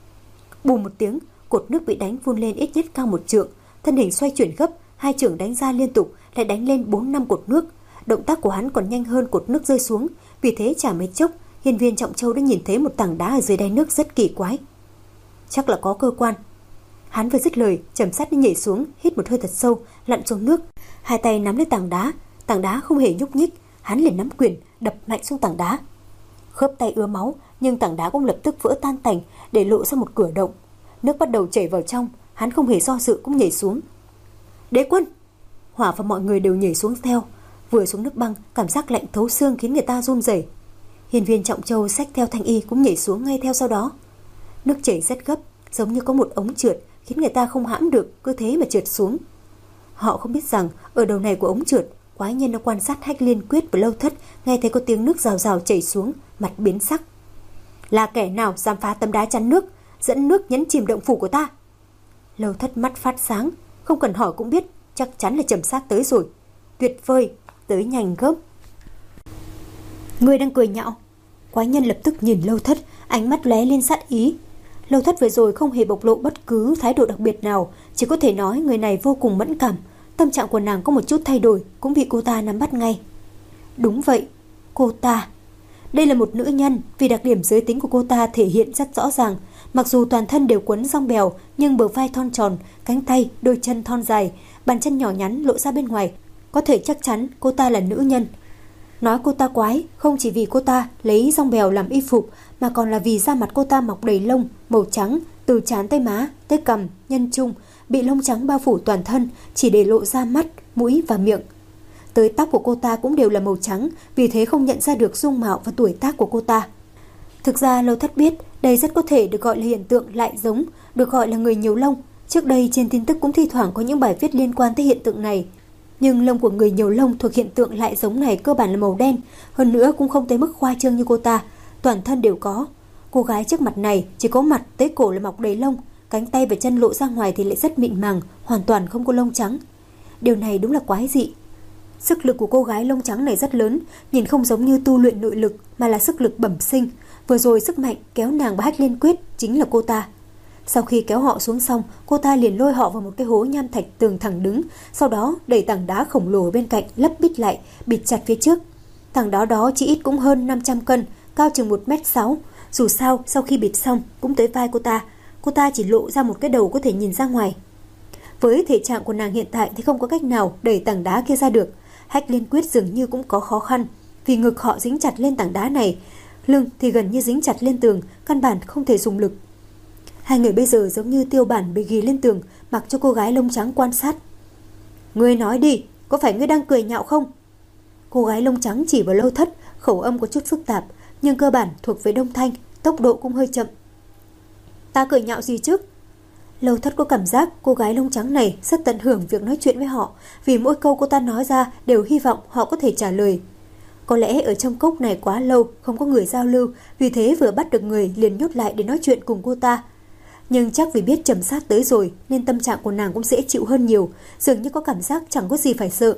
Bùm một tiếng, cột nước bị đánh vun lên ít nhất cao một trượng, thân hình xoay chuyển gấp, hai chưởng đánh ra liên tục, lại đánh lên bốn năm cột nước. Động tác của hắn còn nhanh hơn cột nước rơi xuống, vì thế chả mấy chốc, Hiên Viên Trọng Châu đã nhìn thấy một tảng đá ở dưới đáy nước rất kỳ quái. Chắc là có cơ quan. Hắn vừa dứt lời, Trầm Sát đã nhảy xuống, hít một hơi thật sâu, lặn xuống nước, hai tay nắm lấy tảng đá, tảng đá không hề nhúc nhích, hắn liền nắm quyền đập mạnh xuống tảng đá. Khớp tay ứa máu, nhưng tảng đá cũng lập tức vỡ tan tành, để lộ ra một cửa động. Nước bắt đầu chảy vào trong, hắn không hề do dự cũng nhảy xuống. Đế quân! Hỏa và mọi người đều nhảy xuống theo. Vừa xuống nước băng, cảm giác lạnh thấu xương khiến người ta run rẩy. Hiên Viên Trọng Châu xách theo Thanh Y cũng nhảy xuống ngay theo sau đó. Nước chảy rất gấp, giống như có một ống trượt, khiến người ta không hãm được, cứ thế mà trượt xuống. Họ không biết rằng ở đầu này của ống trượt, quái nhân đã quan sát Hách Liên Quyết và Lâu Thất, nghe thấy có tiếng nước rào rào chảy xuống, mặt biến sắc. Là kẻ nào dám phá tấm đá chắn nước, dẫn nước nhấn chìm động phủ của ta? Lâu Thất mắt phát sáng, không cần hỏi cũng biết, chắc chắn là Trầm Sát tới rồi. Tuyệt vời, tới nhanh gấp. Người đang cười nhạo. Quái nhân lập tức nhìn Lâu Thất, ánh mắt lóe lên sát ý. Lâu Thất vừa rồi không hề bộc lộ bất cứ thái độ đặc biệt nào, chỉ có thể nói người này vô cùng mẫn cảm. Tâm trạng của nàng có một chút thay đổi, cũng bị cô ta nắm bắt ngay. Đúng vậy, cô ta. Đây là một nữ nhân, vì đặc điểm giới tính của cô ta thể hiện rất rõ ràng. Mặc dù toàn thân đều quấn rong bèo, nhưng bờ vai thon tròn, cánh tay, đôi chân thon dài, bàn chân nhỏ nhắn lộ ra bên ngoài, có thể chắc chắn cô ta là nữ nhân. Nói cô ta quái, không chỉ vì cô ta lấy rong bèo làm y phục, mà còn là vì da mặt cô ta mọc đầy lông, màu trắng, từ trán tới má, tới cằm, nhân trung, bị lông trắng bao phủ toàn thân, chỉ để lộ ra mắt, mũi và miệng. Tới tóc của cô ta cũng đều là màu trắng, vì thế không nhận ra được dung mạo và tuổi tác của cô ta. Thực ra Lâu Thất biết, đây rất có thể được gọi là hiện tượng lại giống, được gọi là người nhiều lông. Trước đây trên tin tức cũng thi thoảng có những bài viết liên quan tới hiện tượng này. Nhưng lông của người nhiều lông thuộc hiện tượng lại giống này cơ bản là màu đen, hơn nữa cũng không tới mức khoa trương như cô ta, toàn thân đều có. Cô gái trước mặt này chỉ có mặt tới cổ là mọc đầy lông, cánh tay và chân lộ ra ngoài thì lại rất mịn màng, hoàn toàn không có lông trắng. Điều này đúng là quái dị. Sức lực của cô gái lông trắng này rất lớn, nhìn không giống như tu luyện nội lực mà là sức lực bẩm sinh. Vừa rồi sức mạnh kéo nàng và Hách Liên Quyết chính là cô ta. Sau khi kéo họ xuống xong, cô ta liền lôi họ vào một cái hố nham thạch tường thẳng đứng, sau đó đẩy tảng đá khổng lồ bên cạnh lấp bít lại, bịt chặt phía trước. Tảng đá đó chỉ ít cũng hơn năm trăm cân, cao chừng một mét sáu. Dù sao, sau khi bịt xong cũng tới vai cô ta, cô ta chỉ lộ ra một cái đầu có thể nhìn ra ngoài. Với thể trạng của nàng hiện tại thì không có cách nào đẩy tảng đá kia ra được. Hách Liên Quyết dường như cũng có khó khăn, vì ngực họ dính chặt lên tảng đá này, lưng thì gần như dính chặt lên tường, căn bản không thể dùng lực. Hai người bây giờ giống như tiêu bản bị ghì lên tường, mặc cho cô gái lông trắng quan sát. Ngươi nói đi, có phải ngươi đang cười nhạo không? Cô gái lông trắng chỉ vào Lâu Thất, khẩu âm có chút phức tạp, nhưng cơ bản thuộc về Đông Thanh, tốc độ cũng hơi chậm. Ta cười nhạo gì chứ? Lâu Thất có cảm giác cô gái lông trắng này rất tận hưởng việc nói chuyện với họ, vì mỗi câu cô ta nói ra đều hy vọng họ có thể trả lời. Có lẽ ở trong cốc này quá lâu không có người giao lưu, vì thế vừa bắt được người liền nhốt lại để nói chuyện cùng cô ta. Nhưng chắc vì biết Trầm Sát tới rồi nên tâm trạng của nàng cũng dễ chịu hơn nhiều, dường như có cảm giác chẳng có gì phải sợ.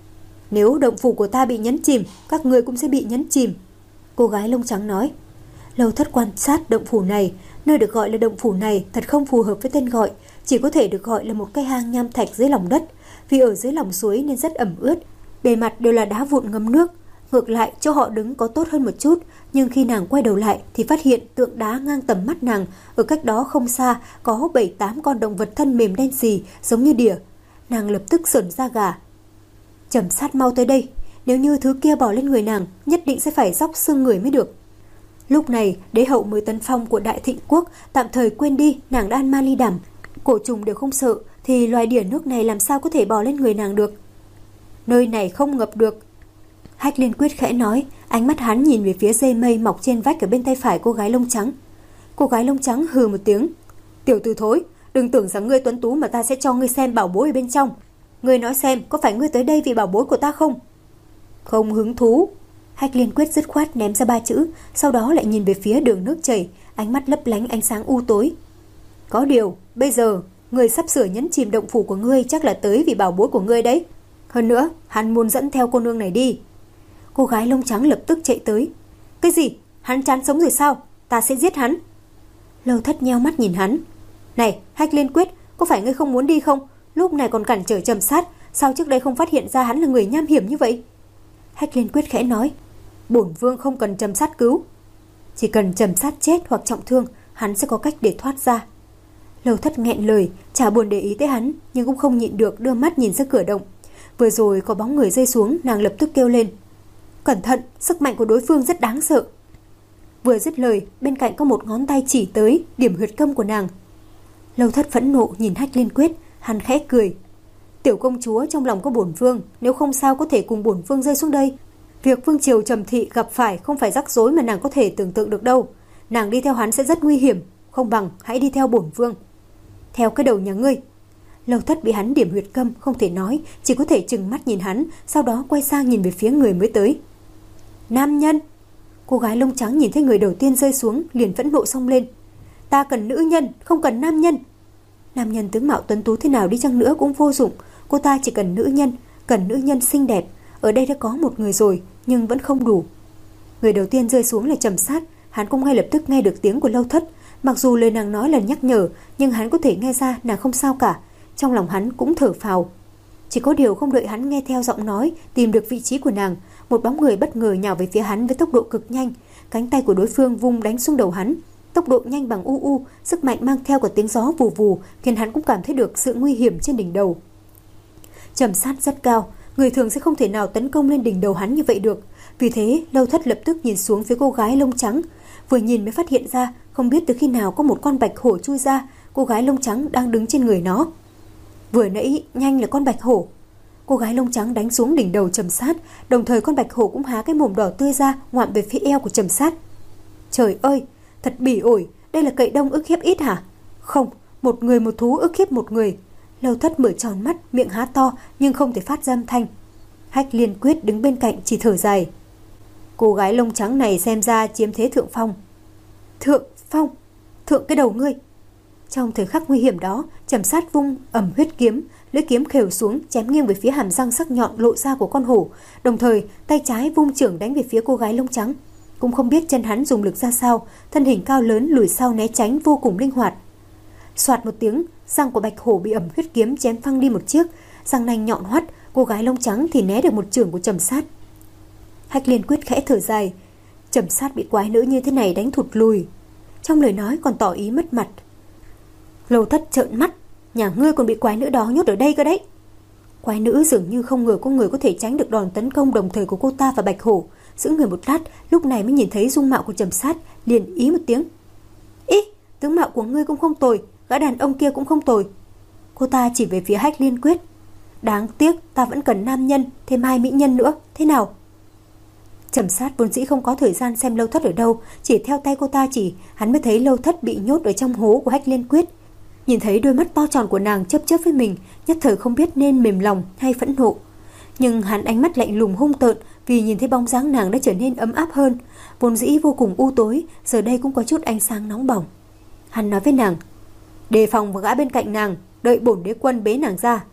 Nếu động phủ của ta bị nhấn chìm, các người cũng sẽ bị nhấn chìm, cô gái lông trắng nói. Lâu Thất quan sát động phủ này, nơi được gọi là động phủ này thật không phù hợp với tên gọi, chỉ có thể được gọi là một cái hang nham thạch dưới lòng đất, vì ở dưới lòng suối nên rất ẩm ướt, bề mặt đều là đá vụn ngấm nước. Ngược lại, chỗ họ đứng có tốt hơn một chút, nhưng khi nàng quay đầu lại thì phát hiện tượng đá ngang tầm mắt nàng, ở cách đó không xa có bảy tám con động vật thân mềm đen xì giống như đỉa. Nàng lập tức sởn da gà. Trầm Sát mau tới đây, nếu như thứ kia bò lên người nàng, nhất định sẽ phải róc xương người mới được. Lúc này, đế hậu mới tấn phong của Đại Thịnh Quốc tạm thời quên đi nàng đã ăn ma ly đảm, cổ trùng đều không sợ, thì loài đỉa nước này làm sao có thể bò lên người nàng được? Nơi này không ngập được. Hách Liên Quyết khẽ nói, ánh mắt hắn nhìn về phía dây mây mọc trên vách ở bên tay phải cô gái lông trắng. Cô gái lông trắng hừ một tiếng. Tiểu tử thối, đừng tưởng rằng ngươi tuấn tú mà ta sẽ cho ngươi xem bảo bối ở bên trong. Ngươi nói xem, có phải ngươi tới đây vì bảo bối của ta không? Không hứng thú. Hách Liên Quyết dứt khoát ném ra ba chữ, sau đó lại nhìn về phía đường nước chảy, ánh mắt lấp lánh ánh sáng u tối. Có điều, bây giờ, ngươi sắp sửa nhấn chìm động phủ của ngươi chắc là tới vì bảo bối của ngươi đấy. Hơn nữa, hắn muốn dẫn theo cô nương này đi. Cô gái lông trắng lập tức chạy tới. Cái gì? Hắn chán sống rồi sao? Ta sẽ giết hắn. Lâu Thất nheo mắt nhìn hắn. Này, Hách Liên Quyết, có phải ngươi không muốn đi không? Lúc này còn cản trở Trầm Sát, sao trước đây không phát hiện ra hắn là người nham hiểm như vậy? Hách Liên Quyết khẽ nói. Bổn vương không cần Trầm Sát cứu. Chỉ cần Trầm Sát chết hoặc trọng thương, hắn sẽ có cách để thoát ra. Lâu Thất nghẹn lời, chả buồn để ý tới hắn, nhưng cũng không nhịn được đưa mắt nhìn ra cửa động. Vừa rồi có bóng người rơi xuống, nàng lập tức kêu lên. Cẩn thận, sức mạnh của đối phương rất đáng sợ. Vừa dứt lời, bên cạnh có một ngón tay chỉ tới điểm huyệt câm của nàng. Lâu Thất phẫn nộ nhìn Hách Liên Quyết, hắn khẽ cười. Tiểu công chúa trong lòng có bổn vương, nếu không sao có thể cùng bổn vương rơi xuống đây. Việc vương triều Trầm thị gặp phải không phải rắc rối mà nàng có thể tưởng tượng được đâu. Nàng đi theo hắn sẽ rất nguy hiểm, không bằng hãy đi theo bổn vương. Theo cái đầu nhà ngươi. Lâu Thất bị hắn điểm huyệt câm, không thể nói, chỉ có thể trừng mắt nhìn hắn, sau đó quay sang nhìn về phía người mới tới. Nam nhân. Cô gái lông trắng nhìn thấy người đầu tiên rơi xuống, liền phẫn nộ xông lên. Ta cần nữ nhân, không cần nam nhân. Nam nhân tướng mạo tuấn tú thế nào đi chăng nữa cũng vô dụng, cô ta chỉ cần nữ nhân, cần nữ nhân xinh đẹp. Ở đây đã có một người rồi, nhưng vẫn không đủ. Người đầu tiên rơi xuống là Trầm Sát, hắn cũng ngay lập tức nghe được tiếng của Lâu Thất. Mặc dù lời nàng nói là nhắc nhở, nhưng hắn có thể nghe ra nàng không sao cả. Trong lòng hắn cũng thở phào. Chỉ có điều không đợi hắn nghe theo giọng nói, tìm được vị trí của nàng, một bóng người bất ngờ nhào về phía hắn với tốc độ cực nhanh. Cánh tay của đối phương vung đánh xuống đầu hắn, tốc độ nhanh bằng u u, sức mạnh mang theo cả tiếng gió vù vù, khiến hắn cũng cảm thấy được sự nguy hiểm trên đỉnh đầu. Trầm Sát rất cao, người thường sẽ không thể nào tấn công lên đỉnh đầu hắn như vậy được. Vì thế, Lâu Thất lập tức nhìn xuống phía cô gái lông trắng. Vừa nhìn mới phát hiện ra, không biết từ khi nào có một con bạch hổ chui ra, cô gái lông trắng đang đứng trên người nó. Vừa nãy nhanh là con bạch hổ. Cô gái lông trắng đánh xuống đỉnh đầu Trầm Sát, đồng thời con bạch hổ cũng há cái mồm đỏ tươi ra, ngoạm về phía eo của Trầm Sát. Trời ơi, thật bỉ ổi, đây là cậy đông ức hiếp ít hả? Không, một người một thú ức hiếp một người. Lâu Thất mở tròn mắt, miệng há to nhưng không thể phát ra âm thanh. Hách Liên Quyết đứng bên cạnh chỉ thở dài. Cô gái lông trắng này xem ra chiếm thế thượng phong. Thượng phong? Thượng cái đầu ngươi. Trong thời khắc nguy hiểm đó, Trầm Sát vung ầm huyết kiếm, lưỡi kiếm khều xuống chém nghiêng về phía hàm răng sắc nhọn lộ ra của con hổ, đồng thời tay trái vung chưởng đánh về phía cô gái lông trắng. Cũng không biết chân hắn dùng lực ra sao, thân hình cao lớn lùi sau né tránh vô cùng linh hoạt. Soạt một tiếng, răng của bạch hổ bị ẩm huyết kiếm chém phăng đi một chiếc, răng nanh nhọn hoắt, cô gái lông trắng thì né được một chưởng của Trầm Sát. Hách Liên Quyết khẽ thở dài, Trầm Sát bị quái nữ như thế này đánh thụt lùi, trong lời nói còn tỏ ý mất mặt. Lâu Thất trợn mắt, nhà ngươi còn bị quái nữ đó nhốt ở đây cơ đấy. Quái nữ dường như không ngờ có người có thể tránh được đòn tấn công đồng thời của cô ta và bạch hổ, giữ người một lát, lúc này mới nhìn thấy dung mạo của Trầm Sát, liền ý một tiếng. Ý, tướng mạo của ngươi cũng không tồi, gã đàn ông kia cũng không tồi. Cô ta chỉ về phía Hách Liên Quyết. Đáng tiếc ta vẫn cần nam nhân, thêm hai mỹ nhân nữa, thế nào? Trầm Sát vốn dĩ không có thời gian xem Lâu Thất ở đâu, chỉ theo tay cô ta chỉ, hắn mới thấy Lâu Thất bị nhốt ở trong hố của Hách Liên Quyết. Nhìn thấy đôi mắt to tròn của nàng chớp chớp với mình, nhất thời không biết nên mềm lòng hay phẫn nộ. Nhưng hắn ánh mắt lạnh lùng hung tợn, vì nhìn thấy bóng dáng nàng đã trở nên ấm áp hơn, vốn dĩ vô cùng u tối, giờ đây cũng có chút ánh sáng nóng bỏng. Hắn nói với nàng, đề phòng và gã bên cạnh nàng, đợi bổn đế quân bế nàng ra.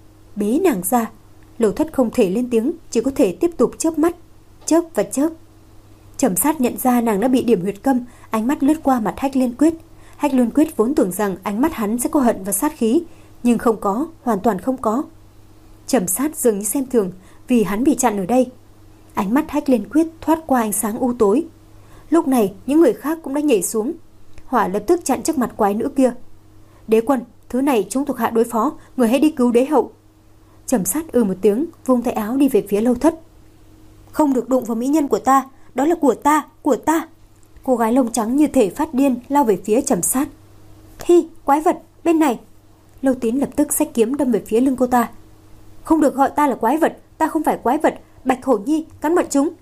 Bế nàng ra? Lâu Thất không thể lên tiếng, chỉ có thể tiếp tục chớp mắt, chớp và chớp. Trầm Sát nhận ra nàng đã bị điểm huyệt câm, ánh mắt lướt qua mặt Hách Liên Quyết. Hách Liên Quyết vốn tưởng rằng ánh mắt hắn sẽ có hận và sát khí, nhưng không có, hoàn toàn không có. Trầm Sát dường như xem thường, vì hắn bị chặn ở đây. Ánh mắt Hách Liên Quyết thoát qua ánh sáng u tối. Lúc này những người khác cũng đã nhảy xuống, hỏa lập tức chặn trước mặt quái nữ kia. Đế quân, thứ này chúng thuộc hạ đối phó, người hãy đi cứu đế hậu. Trầm Sát ừ một tiếng, vung tay áo đi về phía Lâu Thất. Không được đụng vào mỹ nhân của ta, đó là của ta, của ta. Cô gái lông trắng như thể phát điên lao về phía Trầm Sát. Hi, quái vật, bên này. Lâu Tín lập tức xách kiếm đâm về phía lưng cô ta. Không được gọi ta là quái vật, ta không phải quái vật, Bạch Hổ Nhi cắn bọn chúng.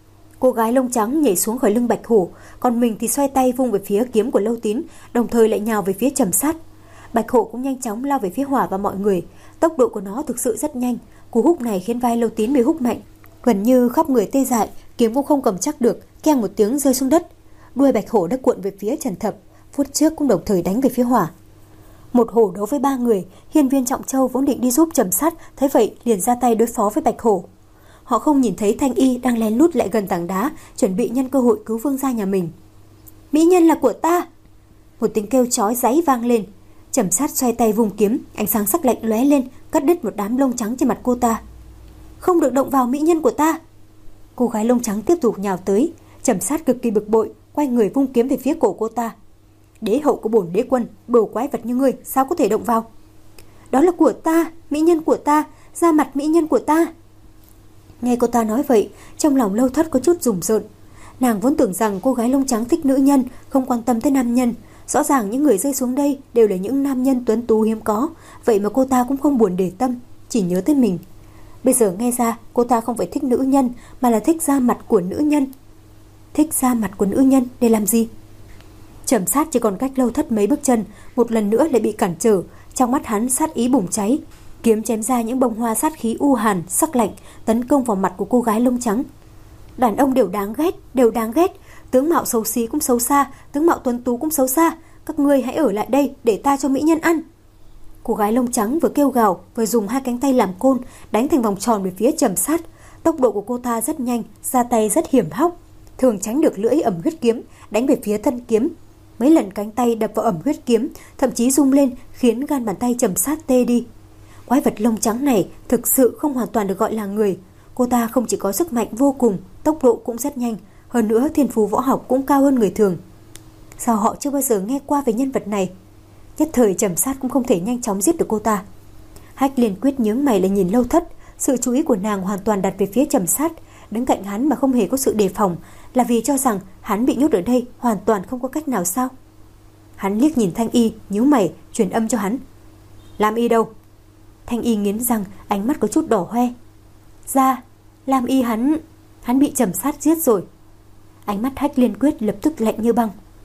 Cô gái lông trắng nhảy xuống khỏi lưng Bạch Hổ, còn mình thì xoay tay vung về phía kiếm của Lâu Tín, đồng thời lại nhào về phía Trầm Sát. Bạch Hổ cũng nhanh chóng lao về phía hỏa và mọi người, tốc độ của nó thực sự rất nhanh. Cú húc này khiến vai Lâu Tín bị húc mạnh, gần như khắp người tê dại, kiếm cũng không cầm chắc được, keng một tiếng rơi xuống đất. Đuôi Bạch Hổ đã cuộn về phía Trần Thập, phút trước cũng đồng thời đánh về phía hỏa. Một hổ đấu với ba người, Hiên Viên Trọng Châu vốn định đi giúp Trầm Sát, thấy vậy liền ra tay đối phó với Bạch Hổ. Họ không nhìn thấy Thanh Y đang lén lút lại gần tảng đá, chuẩn bị nhân cơ hội cứu vương gia nhà mình. Mỹ nhân là của ta! Một tiếng kêu chói dáy vang lên. Trầm Sát xoay tay vung kiếm, ánh sáng sắc lạnh lóe lên, cắt đứt một đám lông trắng trên mặt cô ta. Không được động vào mỹ nhân của ta! Cô gái lông trắng tiếp tục nhào tới. Trầm Sát cực kỳ bực bội, quay người vung kiếm về phía cổ cô ta. Đế hậu của bổn đế quân, đồ quái vật như ngươi sao có thể động vào? Đó là của ta, mỹ nhân của ta, da mặt mỹ nhân của ta. Nghe cô ta nói vậy, trong lòng Lâu Thất có chút rùng rợn. Nàng vốn tưởng rằng cô gái lông trắng thích nữ nhân, không quan tâm tới nam nhân. Rõ ràng những người rơi xuống đây đều là những nam nhân tuấn tú hiếm có, vậy mà cô ta cũng không buồn để tâm, chỉ nhớ tới mình. Bây giờ nghe ra cô ta không phải thích nữ nhân, mà là thích da mặt của nữ nhân. Thích da mặt của nữ nhân để làm gì? Trầm Sát chỉ còn cách Lâu Thất mấy bước chân, một lần nữa lại bị cản trở. Trong mắt hắn sát ý bùng cháy, kiếm chém ra những bông hoa sát khí u hàn, sắc lạnh, tấn công vào mặt của cô gái lông trắng. Đàn ông đều đáng ghét, đều đáng ghét. Tướng mạo xấu xí cũng xấu xa, tướng mạo tuấn tú cũng xấu xa. Các ngươi hãy ở lại đây để ta cho mỹ nhân ăn. Cô gái lông trắng vừa kêu gào, vừa dùng hai cánh tay làm côn, đánh thành vòng tròn về phía Trầm Sát. Tốc độ của cô ta rất nhanh, ra tay rất hiểm hóc, thường tránh được lưỡi ẩm huyết kiếm, đánh về phía thân kiếm. Mấy lần cánh tay đập vào ẩm huyết kiếm, thậm chí rung lên khiến gan bàn tay Trầm Sát tê đi. Quái vật lông trắng này thực sự không hoàn toàn được gọi là người. Cô ta không chỉ có sức mạnh vô cùng, tốc độ cũng rất nhanh, hơn nữa thiên phú võ học cũng cao hơn người thường. Sao họ chưa bao giờ nghe qua về nhân vật này? Nhất thời Trầm Sát cũng không thể nhanh chóng giết được cô ta. Hách Liên Quyết nhướng mày lại nhìn Lâu Thất, sự chú ý của nàng hoàn toàn đặt về phía Trầm Sát, đứng cạnh hắn mà không hề có sự đề phòng, là vì cho rằng hắn bị nhốt ở đây hoàn toàn không có cách nào sao? Hắn liếc nhìn Thanh Y, nhíu mày, truyền âm cho hắn. Lam Y đâu? Thanh Y nghiến răng, ánh mắt có chút đỏ hoe. Ra, Lam Y hắn, hắn bị Trầm Sát giết rồi. Ánh mắt Hách Liên Quyết lập tức lạnh như băng.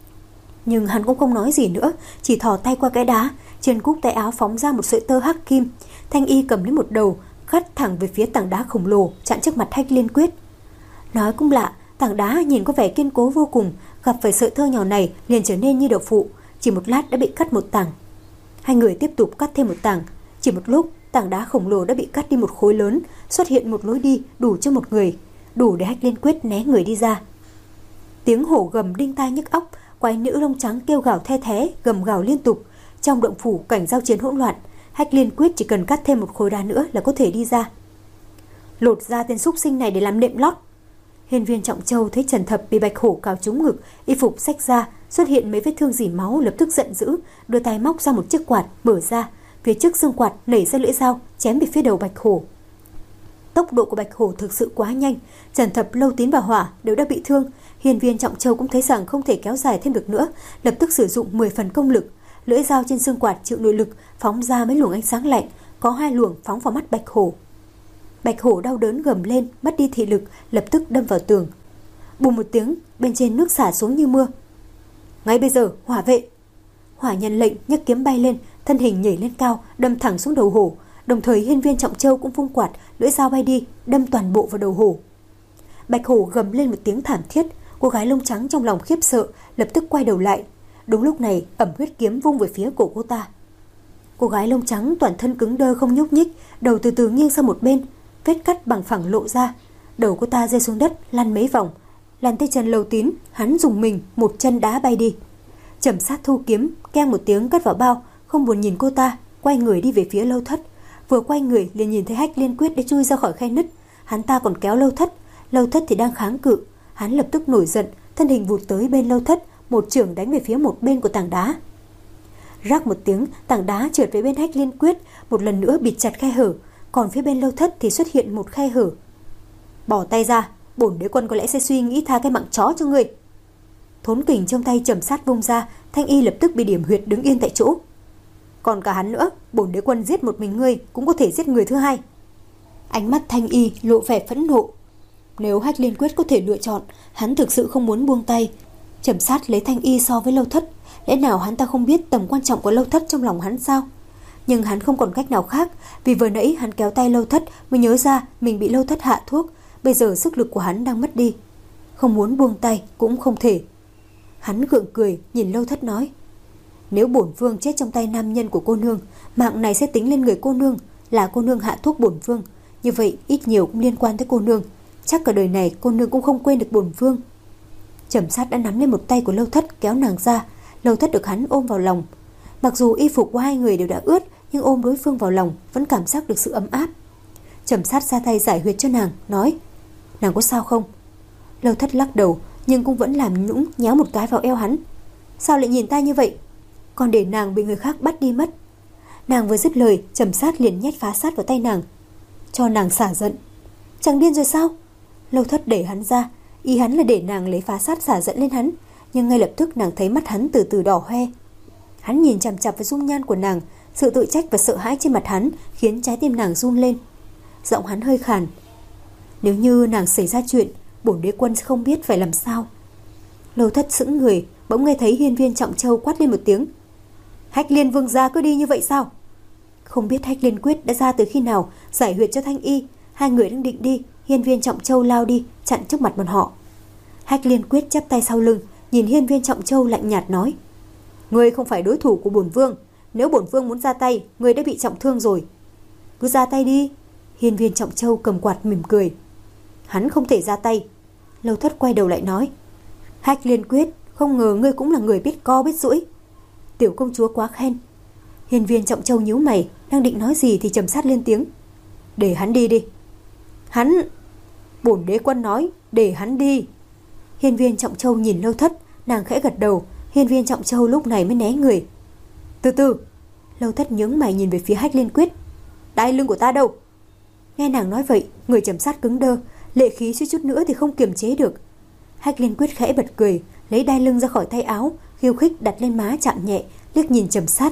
Nhưng hắn cũng không nói gì nữa, chỉ thò tay qua cái đá, trên cúc tay áo phóng ra một sợi tơ hắc kim. Thanh Y cầm lấy một đầu, cắt thẳng về phía tảng đá khổng lồ chặn trước mặt Hách Liên Quyết. Nói cũng lạ, tảng đá nhìn có vẻ kiên cố vô cùng, gặp phải sợi tơ nhỏ này liền trở nên như đậu phụ, chỉ một lát đã bị cắt một tảng. Hai người tiếp tục cắt thêm một tảng. Chỉ một lúc, tảng đá khổng lồ đã bị cắt đi một khối lớn, xuất hiện một lối đi đủ cho một người, đủ để Hách Liên Quyết né người đi ra. Tiếng hổ gầm đinh tai nhức óc, quái nữ lông trắng kêu gào the thé, gầm gào liên tục. Trong động phủ cảnh giao chiến hỗn loạn, Hách Liên Quyết chỉ cần cắt thêm một khối đá nữa là có thể đi ra. Lột ra tên súc sinh này để làm nệm lót. Hiên Viên Trọng Châu thấy Trần Thập bị bạch hổ cào trúng ngực, y phục xách ra, xuất hiện mấy vết thương rỉ máu, lập tức giận dữ, đưa tay móc ra một chiếc quạt, mở ra, phía trước xương quạt nảy ra lưỡi dao, chém về phía đầu bạch hổ. Tốc độ của bạch hổ thực sự quá nhanh, Trần Thập, Lâu Tín và Hỏa đều đã bị thương. Hiên Viên Trọng Châu cũng thấy rằng không thể kéo dài thêm được nữa, lập tức sử dụng mười phần công lực. Lưỡi dao trên xương quạt chịu nội lực, phóng ra mấy luồng ánh sáng lạnh, có hai luồng phóng vào mắt bạch hổ. Bạch hổ đau đớn gầm lên, mất đi thị lực, lập tức đâm vào tường. Bùm một tiếng, bên trên nước xả xuống như mưa. Ngay bây giờ, Hỏa vệ! Hỏa nhận lệnh, nhấc kiếm bay lên, thân hình nhảy lên cao, đâm thẳng xuống đầu hổ. Đồng thời Hiên Viên Trọng Châu cũng vung quạt, lưỡi dao bay đi, đâm toàn bộ vào đầu hổ. Bạch hổ gầm lên một tiếng thảm thiết, cô gái lông trắng trong lòng khiếp sợ, lập tức quay đầu lại. Đúng lúc này, ẩm huyết kiếm vung về phía cổ cô ta. Cô gái lông trắng toàn thân cứng đơ không nhúc nhích, đầu từ từ nghiêng sang một bên, vết cắt bằng phẳng lộ ra. Đầu cô ta rơi xuống đất, lăn mấy vòng. Lăn tay chân Lâu Tín, hắn dùng mình một chân đá bay đi. Trầm Sát thu kiếm, keng một tiếng cất vào bao, không buồn nhìn cô ta, quay người đi về phía Lâu Thất. Vừa quay người liền nhìn thấy Hách Liên Quyết đã chui ra khỏi khe nứt. Hắn ta còn kéo Lâu Thất, Lâu Thất thì đang kháng cự. Hắn lập tức nổi giận, thân hình vụt tới bên Lâu Thất, một chưởng đánh về phía một bên của tảng đá. Rắc một tiếng, tảng đá trượt về bên Hách Liên Quyết, một lần nữa bịt chặt khe hở, còn phía bên Lâu Thất thì xuất hiện một khe hở. Bỏ tay ra, bổn đế quân có lẽ sẽ suy nghĩ tha cái mạng chó cho ngươi. Thốn kình trong tay Trầm Sát vung ra, Thanh Y lập tức bị điểm huyệt đứng yên tại chỗ. Còn cả hắn nữa, bổn đế quân giết một mình ngươi cũng có thể giết người thứ hai. Ánh mắt Thanh Y lộ vẻ phẫn nộ. Nếu Hách Liên Quyết có thể lựa chọn, hắn thực sự không muốn buông tay. Trầm Sát lấy Thanh Y so với Lâu Thất, lẽ nào hắn ta không biết tầm quan trọng của Lâu Thất trong lòng hắn sao? Nhưng hắn không còn cách nào khác, vì vừa nãy hắn kéo tay Lâu Thất mới nhớ ra mình bị Lâu Thất hạ thuốc, bây giờ sức lực của hắn đang mất đi. Không muốn buông tay cũng không thể. Hắn gượng cười nhìn Lâu Thất nói: Nếu bổn vương chết trong tay nam nhân của cô nương, mạng này sẽ tính lên người cô nương, là cô nương hạ thuốc bổn vương, như vậy ít nhiều cũng liên quan tới cô nương, chắc cả đời này cô nương cũng không quên được bổn vương. Trầm Sát đã nắm lên một tay của Lâu Thất kéo nàng ra. Lâu Thất được hắn ôm vào lòng. Mặc dù y phục của hai người đều đã ướt, nhưng ôm đối phương vào lòng vẫn cảm giác được sự ấm áp. Trầm Sát ra tay giải huyệt cho nàng, nói: Nàng có sao không? Lâu Thất lắc đầu, nhưng cũng vẫn làm nũng nhéo một cái vào eo hắn. Sao lại nhìn ta như vậy? Còn để nàng bị người khác bắt đi mất. Nàng vừa dứt lời, Trầm Sát liền nhét phá sát vào tay nàng, cho nàng xả giận. Chẳng điên rồi sao? Lâu Thất đẩy hắn ra, ý hắn là để nàng lấy phá sát xả giận lên hắn, nhưng ngay lập tức nàng thấy mắt hắn từ từ đỏ hoe. Hắn nhìn chằm chằm vào dung nhan của nàng, sự tự trách và sợ hãi trên mặt hắn khiến trái tim nàng run lên. Giọng hắn hơi khàn: Nếu như nàng xảy ra chuyện, bổn đế quân không biết phải làm sao. Lâu Thất sững người, bỗng nghe thấy Hiên Viên Trọng Châu quát lên một tiếng: Hách Liên vương gia cứ đi như vậy sao? Không biết Hách Liên Quyết đã ra từ khi nào, giải huyệt cho Thanh Y. Hai người đang định đi, Hiên Viên Trọng Châu lao đi chặn trước mặt bọn họ. Hách Liên Quyết chắp tay sau lưng, nhìn Hiên Viên Trọng Châu lạnh nhạt nói: Ngươi không phải đối thủ của bổn vương, nếu bổn vương muốn ra tay, ngươi đã bị trọng thương rồi. Cứ ra tay đi. Hiên Viên Trọng Châu cầm quạt mỉm cười. Hắn không thể ra tay. Lâu Thất quay đầu lại nói: Hách Liên Quyết, không ngờ ngươi cũng là người biết co biết duỗi. Tiểu công chúa quá khen. Hiên Viên Trọng Châu nhíu mày, đang định nói gì thì Trầm Sát lên tiếng: Để hắn đi đi. Hắn... Bổn đế quân nói để hắn đi. Hiên Viên Trọng Châu nhìn Lâu Thất, nàng khẽ gật đầu. Hiên Viên Trọng Châu lúc này mới né người. Từ từ. Lâu Thất nhướng mày nhìn về phía Hách Liên Quyết. Đai lưng của ta đâu? Nghe nàng nói vậy, người Trầm Sát cứng đơ, lệ khí suýt chút nữa thì không kiềm chế được. Hách Liên Quyết khẽ bật cười, lấy đai lưng ra khỏi tay áo, khiêu khích đặt lên má chạm nhẹ, liếc nhìn Trầm Sát.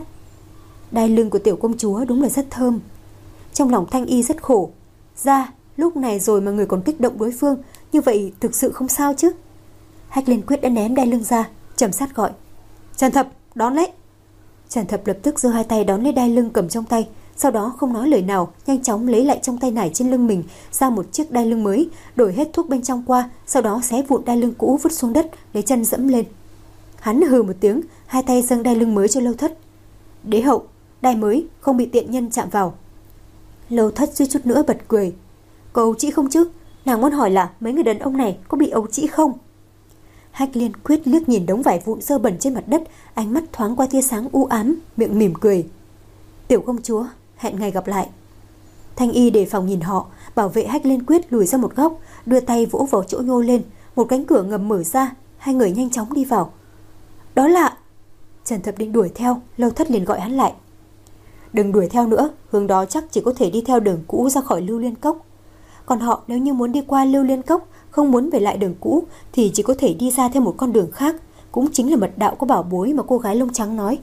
Đai lưng của tiểu công chúa đúng là rất thơm. Trong lòng Thanh Y rất khổ. Ra, lúc này rồi mà người còn kích động đối phương, như vậy thực sự không sao chứ. Hách Liên Quyết đã ném đai lưng ra. Trầm Sát gọi: Trần Thập, đón lấy. Trần Thập lập tức giơ hai tay đón lấy đai lưng cầm trong tay, sau đó không nói lời nào, nhanh chóng lấy lại trong tay nải trên lưng mình ra một chiếc đai lưng mới, đổi hết thuốc bên trong qua, sau đó xé vụn đai lưng cũ vứt xuống đất, lấy chân dẫm lên. Hắn hừ một tiếng, hai tay dâng đai lưng mới cho Lâu Thất. Đế hậu, đai mới, không bị tiện nhân chạm vào. Lâu Thất suýt chút nữa bật cười. Có ấu trĩ không chứ? Nàng muốn hỏi là mấy người đàn ông này có bị ấu trĩ không? Hách Liên Quyết liếc nhìn đống vải vụn dơ bẩn trên mặt đất, ánh mắt thoáng qua tia sáng u ám, miệng mỉm cười. Tiểu công chúa, hẹn ngày gặp lại. Thanh Y đề phòng nhìn họ, bảo vệ Hách Liên Quyết lùi ra một góc, đưa tay vỗ vào chỗ nhô lên, một cánh cửa ngầm mở ra, hai người nhanh chóng đi vào. Đó là... Trần Thập định đuổi theo, Lâu Thất liền gọi hắn lại. Đừng đuổi theo nữa, hướng đó chắc chỉ có thể đi theo đường cũ ra khỏi Lưu Liên Cốc. Còn họ nếu như muốn đi qua Lưu Liên Cốc, không muốn về lại đường cũ, thì chỉ có thể đi ra theo một con đường khác, cũng chính là mật đạo có bảo bối mà cô gái lông trắng nói.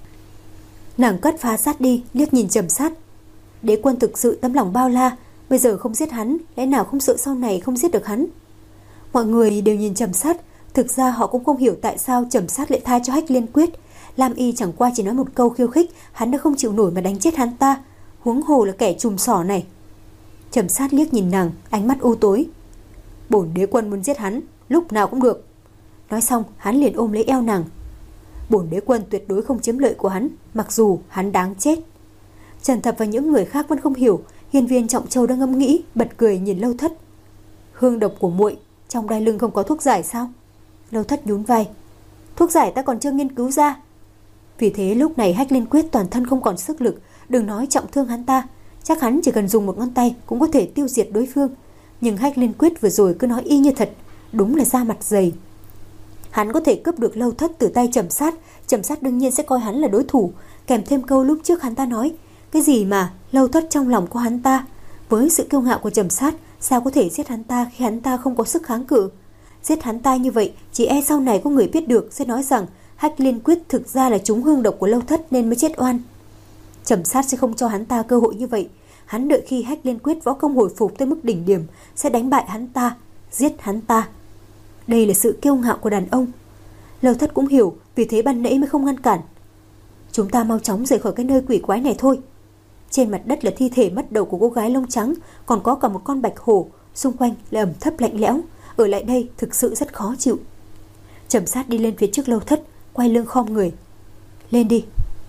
Nàng cất phá sát đi, liếc nhìn Trầm Sát. Đế quân thực sự tấm lòng bao la, bây giờ không giết hắn, lẽ nào không sợ sau này không giết được hắn? Mọi người đều nhìn Trầm Sát, thực ra họ cũng không hiểu tại sao Trầm Sát lại tha cho Hách Liên Quyết. Lam Y chẳng qua chỉ nói một câu khiêu khích, hắn đã không chịu nổi mà đánh chết hắn ta, huống hồ là kẻ trùm sỏ này. Trầm Sát liếc nhìn nàng, ánh mắt u tối. Bổn đế quân muốn giết hắn, lúc nào cũng được. Nói xong, hắn liền ôm lấy eo nàng. Bổn đế quân tuyệt đối không chiếm lợi của hắn, mặc dù hắn đáng chết. Trần Thập và những người khác vẫn không hiểu. Hiên Viên Trọng Châu đang ngẫm nghĩ, bật cười nhìn Lâu Thất. Hương độc của muội, trong đai lưng không có thuốc giải sao? Lâu Thất nhún vai. Thuốc giải ta còn chưa nghiên cứu ra. Vì thế lúc này Hách Liên Quyết toàn thân không còn sức lực, đừng nói trọng thương hắn ta, chắc hắn chỉ cần dùng một ngón tay cũng có thể tiêu diệt đối phương. Nhưng Hách Liên Quyết vừa rồi cứ nói y như thật, đúng là da mặt dày. Hắn có thể cướp được Lâu Thất từ tay Trầm Sát, Trầm Sát đương nhiên sẽ coi hắn là đối thủ, kèm thêm câu lúc trước hắn ta nói, cái gì mà Lâu Thất trong lòng của hắn ta. Với sự kiêu ngạo của Trầm Sát, sao có thể giết hắn ta khi hắn ta không có sức kháng cự? Giết hắn ta như vậy, chỉ e sau này có người biết được sẽ nói rằng Hách Liên Quyết thực ra là trúng hương độc của Lâu Thất nên mới chết oan. Trầm Sát sẽ không cho hắn ta cơ hội như vậy. Hắn đợi khi Hách Liên Quyết võ công hồi phục tới mức đỉnh điểm sẽ đánh bại hắn ta, giết hắn ta. Đây là sự kiêu ngạo của đàn ông. Lâu Thất cũng hiểu, vì thế ban nãy mới không ngăn cản. Chúng ta mau chóng rời khỏi cái nơi quỷ quái này thôi. Trên mặt đất là thi thể mất đầu của cô gái lông trắng, còn có cả một con bạch hổ, xung quanh là ẩm thấp lạnh lẽo. Ở lại đây thực sự rất khó chịu. Trầm Sát đi lên phía trước Lâu Thất, quay lưng khom người. Lên đi.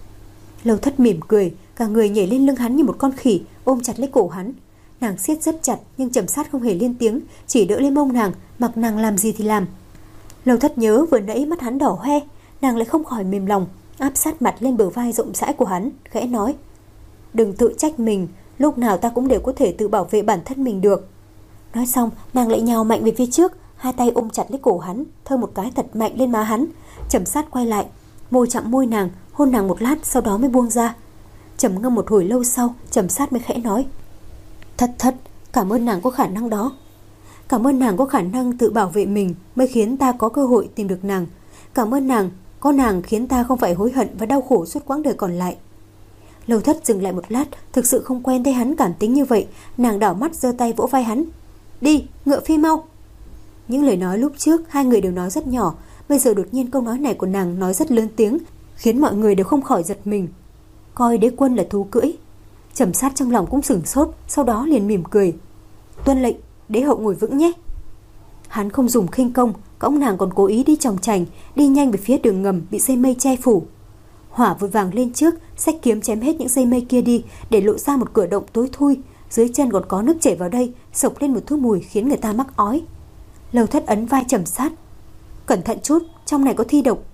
Lâu Thất mỉm cười, cả người nhảy lên lưng hắn như một con khỉ, ôm chặt lấy cổ hắn. Nàng siết rất chặt, nhưng Trầm Sát không hề lên tiếng, chỉ đỡ lên mông nàng, mặc nàng làm gì thì làm. Lâu Thất nhớ vừa nãy mắt hắn đỏ hoe, nàng lại không khỏi mềm lòng, áp sát mặt lên bờ vai rộng rãi của hắn, khẽ nói: Đừng tự trách mình, lúc nào ta cũng đều có thể tự bảo vệ bản thân mình được. Nói xong, nàng lại nhào mạnh về phía trước, hai tay ôm chặt lấy cổ hắn, thơ một cái thật mạnh lên má hắn. Trầm Sát quay lại, môi chạm môi nàng, hôn nàng một lát, sau đó mới buông ra. Trầm ngâm một hồi lâu sau, Trầm Sát mới khẽ nói: Thất Thất, cảm ơn nàng có khả năng đó. Cảm ơn nàng có khả năng tự bảo vệ mình mới khiến ta có cơ hội tìm được nàng. Cảm ơn nàng, có nàng khiến ta không phải hối hận và đau khổ suốt quãng đời còn lại. Lâu Thất dừng lại một lát, thực sự không quen thấy hắn cảm tính như vậy. Nàng đảo mắt giơ tay vỗ vai hắn: Đi, ngựa phi mau. Những lời nói lúc trước hai người đều nói rất nhỏ, bây giờ đột nhiên câu nói này của nàng nói rất lớn tiếng, khiến mọi người đều không khỏi giật mình. Coi đế quân là thú cưỡi. Trầm Sát trong lòng cũng sửng sốt, sau đó liền mỉm cười: Tuân lệnh, đế hậu ngồi vững nhé. Hắn không dùng khinh công, cõng nàng còn cố ý đi chòng chành, đi nhanh về phía đường ngầm bị dây mây che phủ. Hỏa vội vàng lên trước, xách kiếm chém hết những dây mây kia đi, để lộ ra một cửa động tối thui, dưới chân còn có nước chảy vào đây, sộc lên một thứ mùi khiến người ta mắc ói. Lâu Thất ấn vai Trầm Sát: Cẩn thận chút, trong này có thi độc.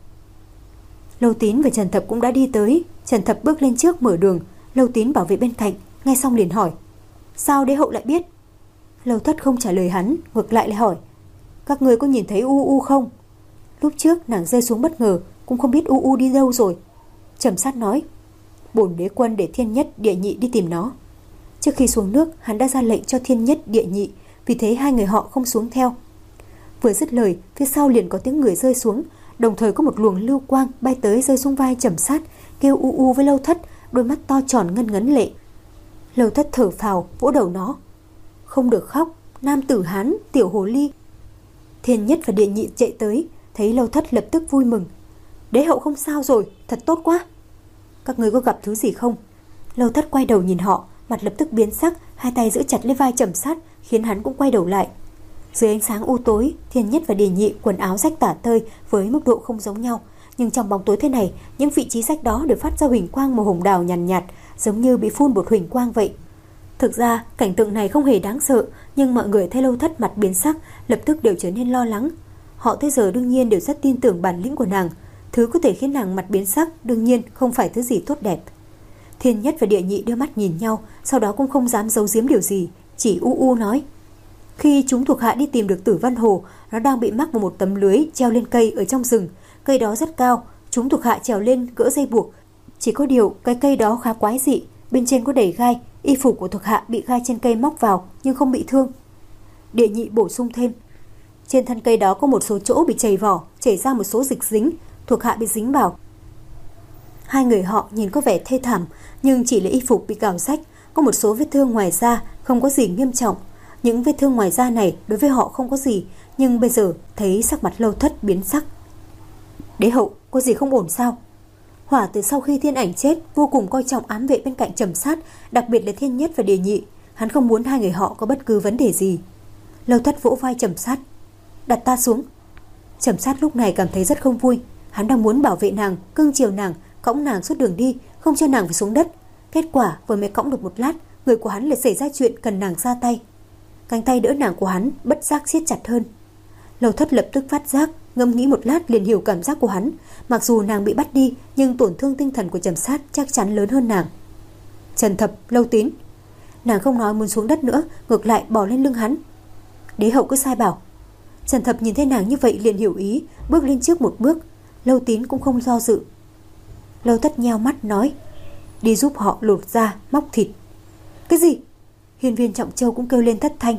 Lâu Tín và Trần Thập cũng đã đi tới. Trần Thập bước lên trước mở đường, Lâu Tín bảo vệ bên cạnh, nghe xong liền hỏi: Sao đế hậu lại biết? Lâu Thất không trả lời hắn, ngược lại lại hỏi: Các người có nhìn thấy U U không? Lúc trước nàng rơi xuống bất ngờ, cũng không biết U U đi đâu rồi. Trầm Sát nói: Bổn đế quân để Thiên Nhất, Địa Nhị đi tìm nó. Trước khi xuống nước, hắn đã ra lệnh cho Thiên Nhất, Địa Nhị, vì thế hai người họ không xuống theo. Vừa dứt lời, phía sau liền có tiếng người rơi xuống, đồng thời có một luồng lưu quang bay tới rơi xuống vai Trầm Sát, kêu U U với Lâu Thất, đôi mắt to tròn ngân ngấn lệ. Lâu Thất thở phào, vỗ đầu nó: Không được khóc, nam tử Hán, tiểu hồ ly. Thiên Nhất và Địa Nhị chạy tới, thấy Lâu Thất lập tức vui mừng: Đế hậu không sao rồi, thật tốt quá. Các người có gặp thứ gì không? Lâu Thất quay đầu nhìn họ, mặt lập tức biến sắc, hai tay giữ chặt lấy vai Trầm Sát, khiến hắn cũng quay đầu lại. Dưới ánh sáng u tối, Thiên Nhất và Địa Nhị quần áo rách tả tơi với mức độ không giống nhau, nhưng trong bóng tối thế này, những vị trí rách đó đều phát ra huỳnh quang màu hồng đào nhàn nhạt, nhạt, giống như bị phun bột huỳnh quang vậy. Thực ra, cảnh tượng này không hề đáng sợ, nhưng mọi người thấy Lâu Thất mặt biến sắc, lập tức đều trở nên lo lắng. Họ tới giờ đương nhiên đều rất tin tưởng bản lĩnh của nàng. Thứ có thể khiến nàng mặt biến sắc đương nhiên không phải thứ gì tốt đẹp. Thiên Nhất và Địa Nhị đưa mắt nhìn nhau, sau đó cũng không dám giấu giếm điều gì, chỉ u u nói: Khi chúng thuộc hạ đi tìm được Tử Văn Hồ, nó đang bị mắc vào một tấm lưới treo lên cây ở trong rừng. Cây đó rất cao, chúng thuộc hạ trèo lên gỡ dây buộc. Chỉ có điều cái cây đó khá quái dị, bên trên có đầy gai, y phục của thuộc hạ bị gai trên cây móc vào nhưng không bị thương. Địa Nhị bổ sung thêm: Trên thân cây đó có một số chỗ bị chảy vỏ, chảy ra một số dịch dính, thuộc hạ bị dính vào. Hai người họ nhìn có vẻ thê thảm, nhưng chỉ là y phục bị cào rách, có một số vết thương ngoài da, không có gì nghiêm trọng. Những vết thương ngoài da này đối với họ không có gì, nhưng bây giờ thấy sắc mặt Lâu Thất biến sắc. Đế hậu, có gì không ổn sao? Hỏa từ sau khi Thiên Ảnh chết vô cùng coi trọng ám vệ bên cạnh Trầm Sát, đặc biệt là Thiên Nhất và Địa Nhị. Hắn không muốn hai người họ có bất cứ vấn đề gì. Lâu Thất vỗ vai Trầm Sát: Đặt ta xuống. Trầm Sát lúc này cảm thấy rất không vui. Hắn đang muốn bảo vệ nàng, cưng chiều nàng, cõng nàng suốt đường đi, không cho nàng phải xuống đất. Kết quả vừa mới cõng được một lát, người của hắn lại xảy ra chuyện cần nàng ra tay. Cánh tay đỡ nàng của hắn bất giác siết chặt hơn. Lâu Thất lập tức phát giác, ngẫm nghĩ một lát liền hiểu cảm giác của hắn. Mặc dù nàng bị bắt đi, nhưng tổn thương tinh thần của Trầm Sát chắc chắn lớn hơn nàng. Trần Thập, Lâu Tín. Nàng không nói muốn xuống đất nữa, ngược lại bò lên lưng hắn. Đế hậu cứ sai bảo. Trần Thập nhìn thấy nàng như vậy liền hiểu ý, bước lên trước một bước. Lâu Tín cũng không do dự. Lâu Thất nheo mắt nói: Đi giúp họ lột da, móc thịt. Cái gì? Hiên Viên Trọng Châu cũng kêu lên thất thanh.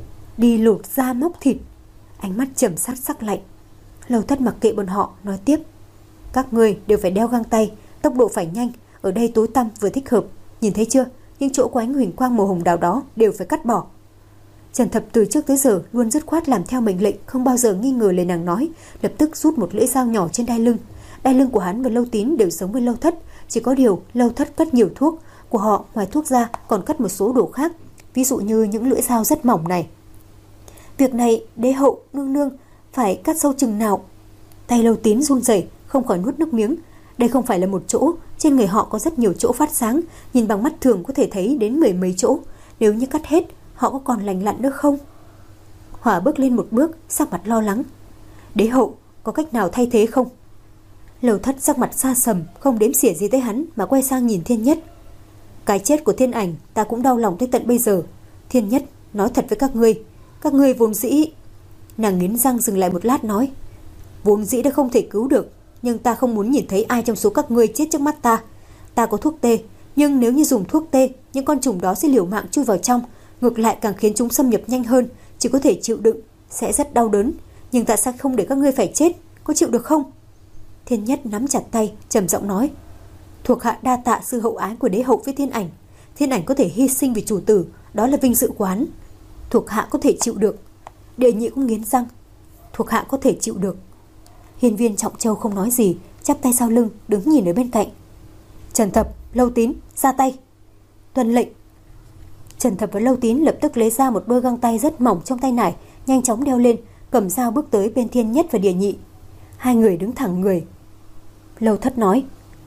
Đi lột da móc thịt. Ánh mắt Trầm Sát sắc lạnh. Lâu Thất mặc kệ bọn họ, nói tiếp: Các ngươi đều phải đeo găng tay, tốc độ phải nhanh, ở đây tối tăm vừa thích hợp. Nhìn thấy chưa, những chỗ có ánh huỳnh quang màu hồng đào đó đều phải cắt bỏ. Trần Thập từ trước tới giờ luôn dứt khoát làm theo mệnh lệnh, không bao giờ nghi ngờ lời nàng nói, lập tức rút một lưỡi dao nhỏ trên đai lưng. Đai lưng của hắn và Lâu Tín đều giống với Lâu Thất, chỉ có điều Lâu Thất cất nhiều thuốc, của họ ngoài thuốc ra còn cất một số đồ khác, ví dụ như những lưỡi dao rất mỏng này. Việc này đế hậu nương nương phải cắt sâu chừng nào? Tay Lâu Tín run rẩy, không khỏi nuốt nước miếng. Đây không phải là một chỗ, trên người họ có rất nhiều chỗ phát sáng, nhìn bằng mắt thường có thể thấy đến mười mấy chỗ. Nếu như cắt hết, họ có còn lành lặn nữa không? Hỏa bước lên một bước, sắc mặt lo lắng. Đế hậu, có cách nào thay thế không? Lâu Thất sắc mặt xa sầm, không đếm xỉa gì tới hắn mà quay sang nhìn Thiên Nhất. Cái chết của Thiên Ảnh ta cũng đau lòng tới tận bây giờ. Thiên Nhất, nói thật với các ngươi, các ngươi vốn dĩ... Nàng nghiến răng dừng lại một lát nói: Vốn dĩ đã không thể cứu được, nhưng ta không muốn nhìn thấy ai trong số các ngươi chết trước mắt ta. Ta có thuốc tê, nhưng nếu như dùng thuốc tê, những con trùng đó sẽ liều mạng chui vào trong, ngược lại càng khiến chúng xâm nhập nhanh hơn. Chỉ có thể chịu đựng, sẽ rất đau đớn, nhưng ta sẽ không để các ngươi phải chết. Có chịu được không? Thiên Nhất nắm chặt tay, trầm giọng nói: Thuộc hạ đa tạ sự hậu ái của đế hậu với Thiên Ảnh. Thiên Ảnh có thể hy sinh vì chủ tử, đó là vinh dự của hắn. Thuộc hạ có thể chịu được. Địa Nhị cũng nghiến răng: Thuộc hạ có thể chịu được. Hiên Viên Trọng Châu không nói gì, chắp tay sau lưng, đứng nhìn ở bên cạnh. Trần Thập, Lâu Tín, ra tay. Tuân lệnh. Trần Thập và Lâu Tín lập tức lấy ra một đôi găng tay rất mỏng trong tay nải, nhanh chóng đeo lên, cầm dao bước tới bên Thiên Nhất và Địa Nhị. Hai người đứng thẳng người. Lâu Thất nói: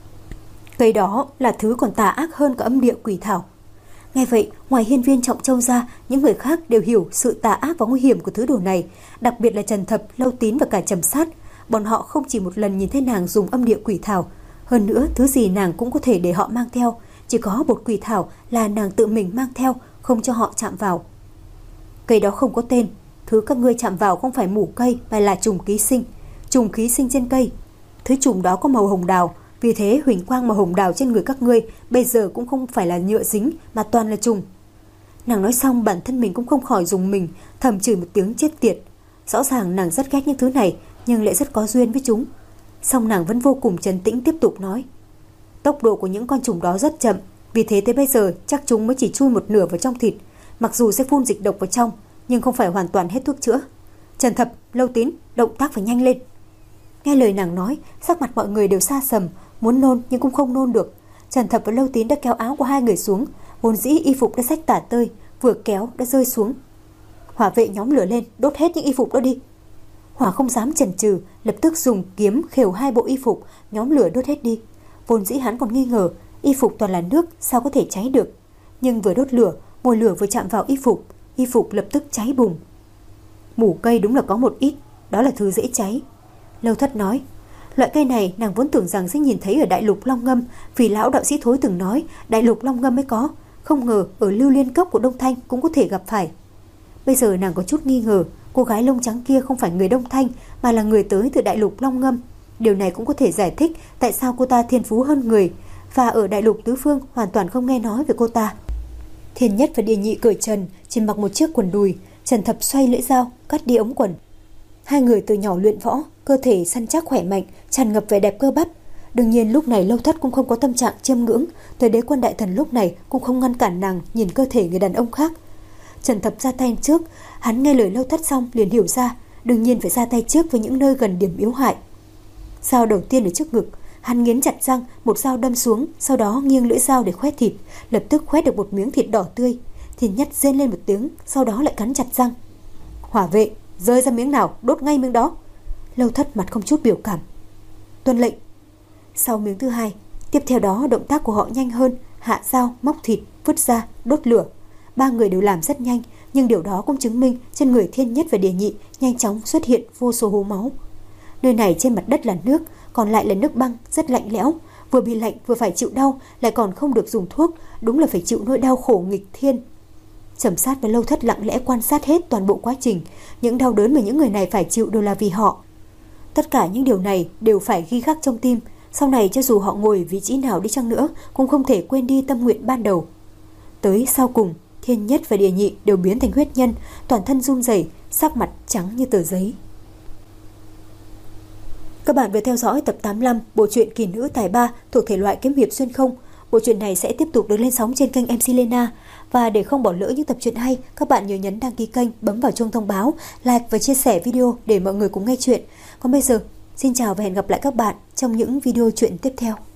Cây đó là thứ còn tà ác hơn cả âm địa quỷ thảo. Nghe vậy, ngoài Hiên Viên Trọng Châu ra, những người khác đều hiểu sự tà ác và nguy hiểm của thứ đồ này, đặc biệt là Trần Thập, Lâu Tín và cả Trầm Sát. Bọn họ không chỉ một lần nhìn thấy nàng dùng âm địa quỷ thảo, hơn nữa thứ gì nàng cũng có thể để họ mang theo, chỉ có bột quỷ thảo là nàng tự mình mang theo, không cho họ chạm vào. Cây đó không có tên, thứ các ngươi chạm vào không phải mủ cây mà là trùng ký sinh, trùng ký sinh trên cây. Thứ trùng đó có màu hồng đào, vì thế huỳnh quang màu hồng đào trên người các ngươi bây giờ cũng không phải là nhựa dính mà toàn là trùng. Nàng nói xong bản thân mình cũng không khỏi dùng mình, thầm chửi một tiếng chết tiệt. Rõ ràng nàng rất ghét những thứ này, nhưng lại rất có duyên với chúng. Song nàng vẫn vô cùng trấn tĩnh tiếp tục nói: Tốc độ của những con trùng đó rất chậm, vì thế tới bây giờ chắc chúng mới chỉ chui một nửa vào trong thịt. Mặc dù sẽ phun dịch độc vào trong, nhưng không phải hoàn toàn hết thuốc chữa. Trần Thập, Lâu Tín, động tác phải nhanh lên. Nghe lời nàng nói, sắc mặt mọi người đều xa sầm, muốn nôn nhưng cũng không nôn được. Trần Thập và Lâu Tín đã kéo áo của hai người xuống, vốn dĩ y phục đã xách tả tơi, vừa kéo đã rơi xuống. Hỏa vệ nhóm lửa lên, đốt hết những y phục đó đi. Hỏa không dám chần chừ, lập tức dùng kiếm khều hai bộ y phục, nhóm lửa đốt hết đi. Vốn dĩ hắn còn nghi ngờ, y phục toàn là nước, sao có thể cháy được. Nhưng vừa đốt lửa, mồi lửa vừa chạm vào y phục, y phục lập tức cháy bùng. Mủ cây đúng là có một ít, đó là thứ dễ cháy. Lâu Thất nói, loại cây này nàng vốn tưởng rằng sẽ nhìn thấy ở đại lục Long Ngâm, vì lão đạo sĩ Thối từng nói đại lục Long Ngâm mới có, không ngờ ở Lưu Liên Cốc của Đông Thanh cũng có thể gặp phải. Bây giờ nàng có chút nghi ngờ, cô gái lông trắng kia không phải người Đông Thanh mà là người tới từ đại lục Long Ngâm. Điều này cũng có thể giải thích tại sao cô ta thiên phú hơn người, và ở đại lục tứ phương hoàn toàn không nghe nói về cô ta. Thiên Nhất và Địa Nhị cởi trần, chỉ mặc một chiếc quần đùi. Trần Thập xoay lưỡi dao cắt đi ống quần. Hai người từ nhỏ luyện võ, cơ thể săn chắc khỏe mạnh, tràn ngập vẻ đẹp cơ bắp. Đương nhiên lúc này Lâu Thất cũng không có tâm trạng chiêm ngưỡng, tới Đế Quân đại thần lúc này cũng không ngăn cản nàng nhìn cơ thể người đàn ông khác. Trần Thập ra tay trước, hắn nghe lời Lâu Thất xong liền hiểu ra, đương nhiên phải ra tay trước với những nơi gần điểm yếu hại. Dao đầu tiên ở trước ngực, hắn nghiến chặt răng, một dao đâm xuống, sau đó nghiêng lưỡi dao để khoét thịt, lập tức khoét được một miếng thịt đỏ tươi. Thiên Nhất rên lên một tiếng, sau đó lại cắn chặt răng. Hỏa vệ, rơi ra miếng nào, đốt ngay miếng đó. Lâu Thất mặt không chút biểu cảm. Tuân lệnh. Sau miếng thứ hai, tiếp theo đó động tác của họ nhanh hơn, hạ dao, móc thịt, vứt ra, đốt lửa. Ba người đều làm rất nhanh, nhưng điều đó cũng chứng minh trên người Thiên Nhất và Địa Nhị nhanh chóng xuất hiện vô số hố máu. Nơi này trên mặt đất là nước, còn lại là nước băng, rất lạnh lẽo. Vừa bị lạnh vừa phải chịu đau, lại còn không được dùng thuốc, đúng là phải chịu nỗi đau khổ nghịch thiên. Trầm Sát và Lâu Thất lặng lẽ quan sát hết toàn bộ quá trình. Những đau đớn mà những người này phải chịu đều là vì họ. Tất cả những điều này đều phải ghi khắc trong tim. Sau này cho dù họ ngồi vị trí nào đi chăng nữa, cũng không thể quên đi tâm nguyện ban đầu. Tới sau cùng, Thiên Nhất và Địa Nhị đều biến thành huyết nhân, toàn thân run rẩy, sắc mặt trắng như tờ giấy. Các bạn vừa theo dõi tập tám mươi lăm bộ truyện Kỳ Nữ Tài Ba thuộc thể loại kiếm hiệp xuyên không. Bộ truyện này sẽ tiếp tục được lên sóng trên kênh em xê Lena. Và để không bỏ lỡ những tập truyện hay, các bạn nhớ nhấn đăng ký kênh, bấm vào chuông thông báo, like và chia sẻ video để mọi người cùng nghe chuyện. Còn bây giờ, xin chào và hẹn gặp lại các bạn trong những video truyện tiếp theo.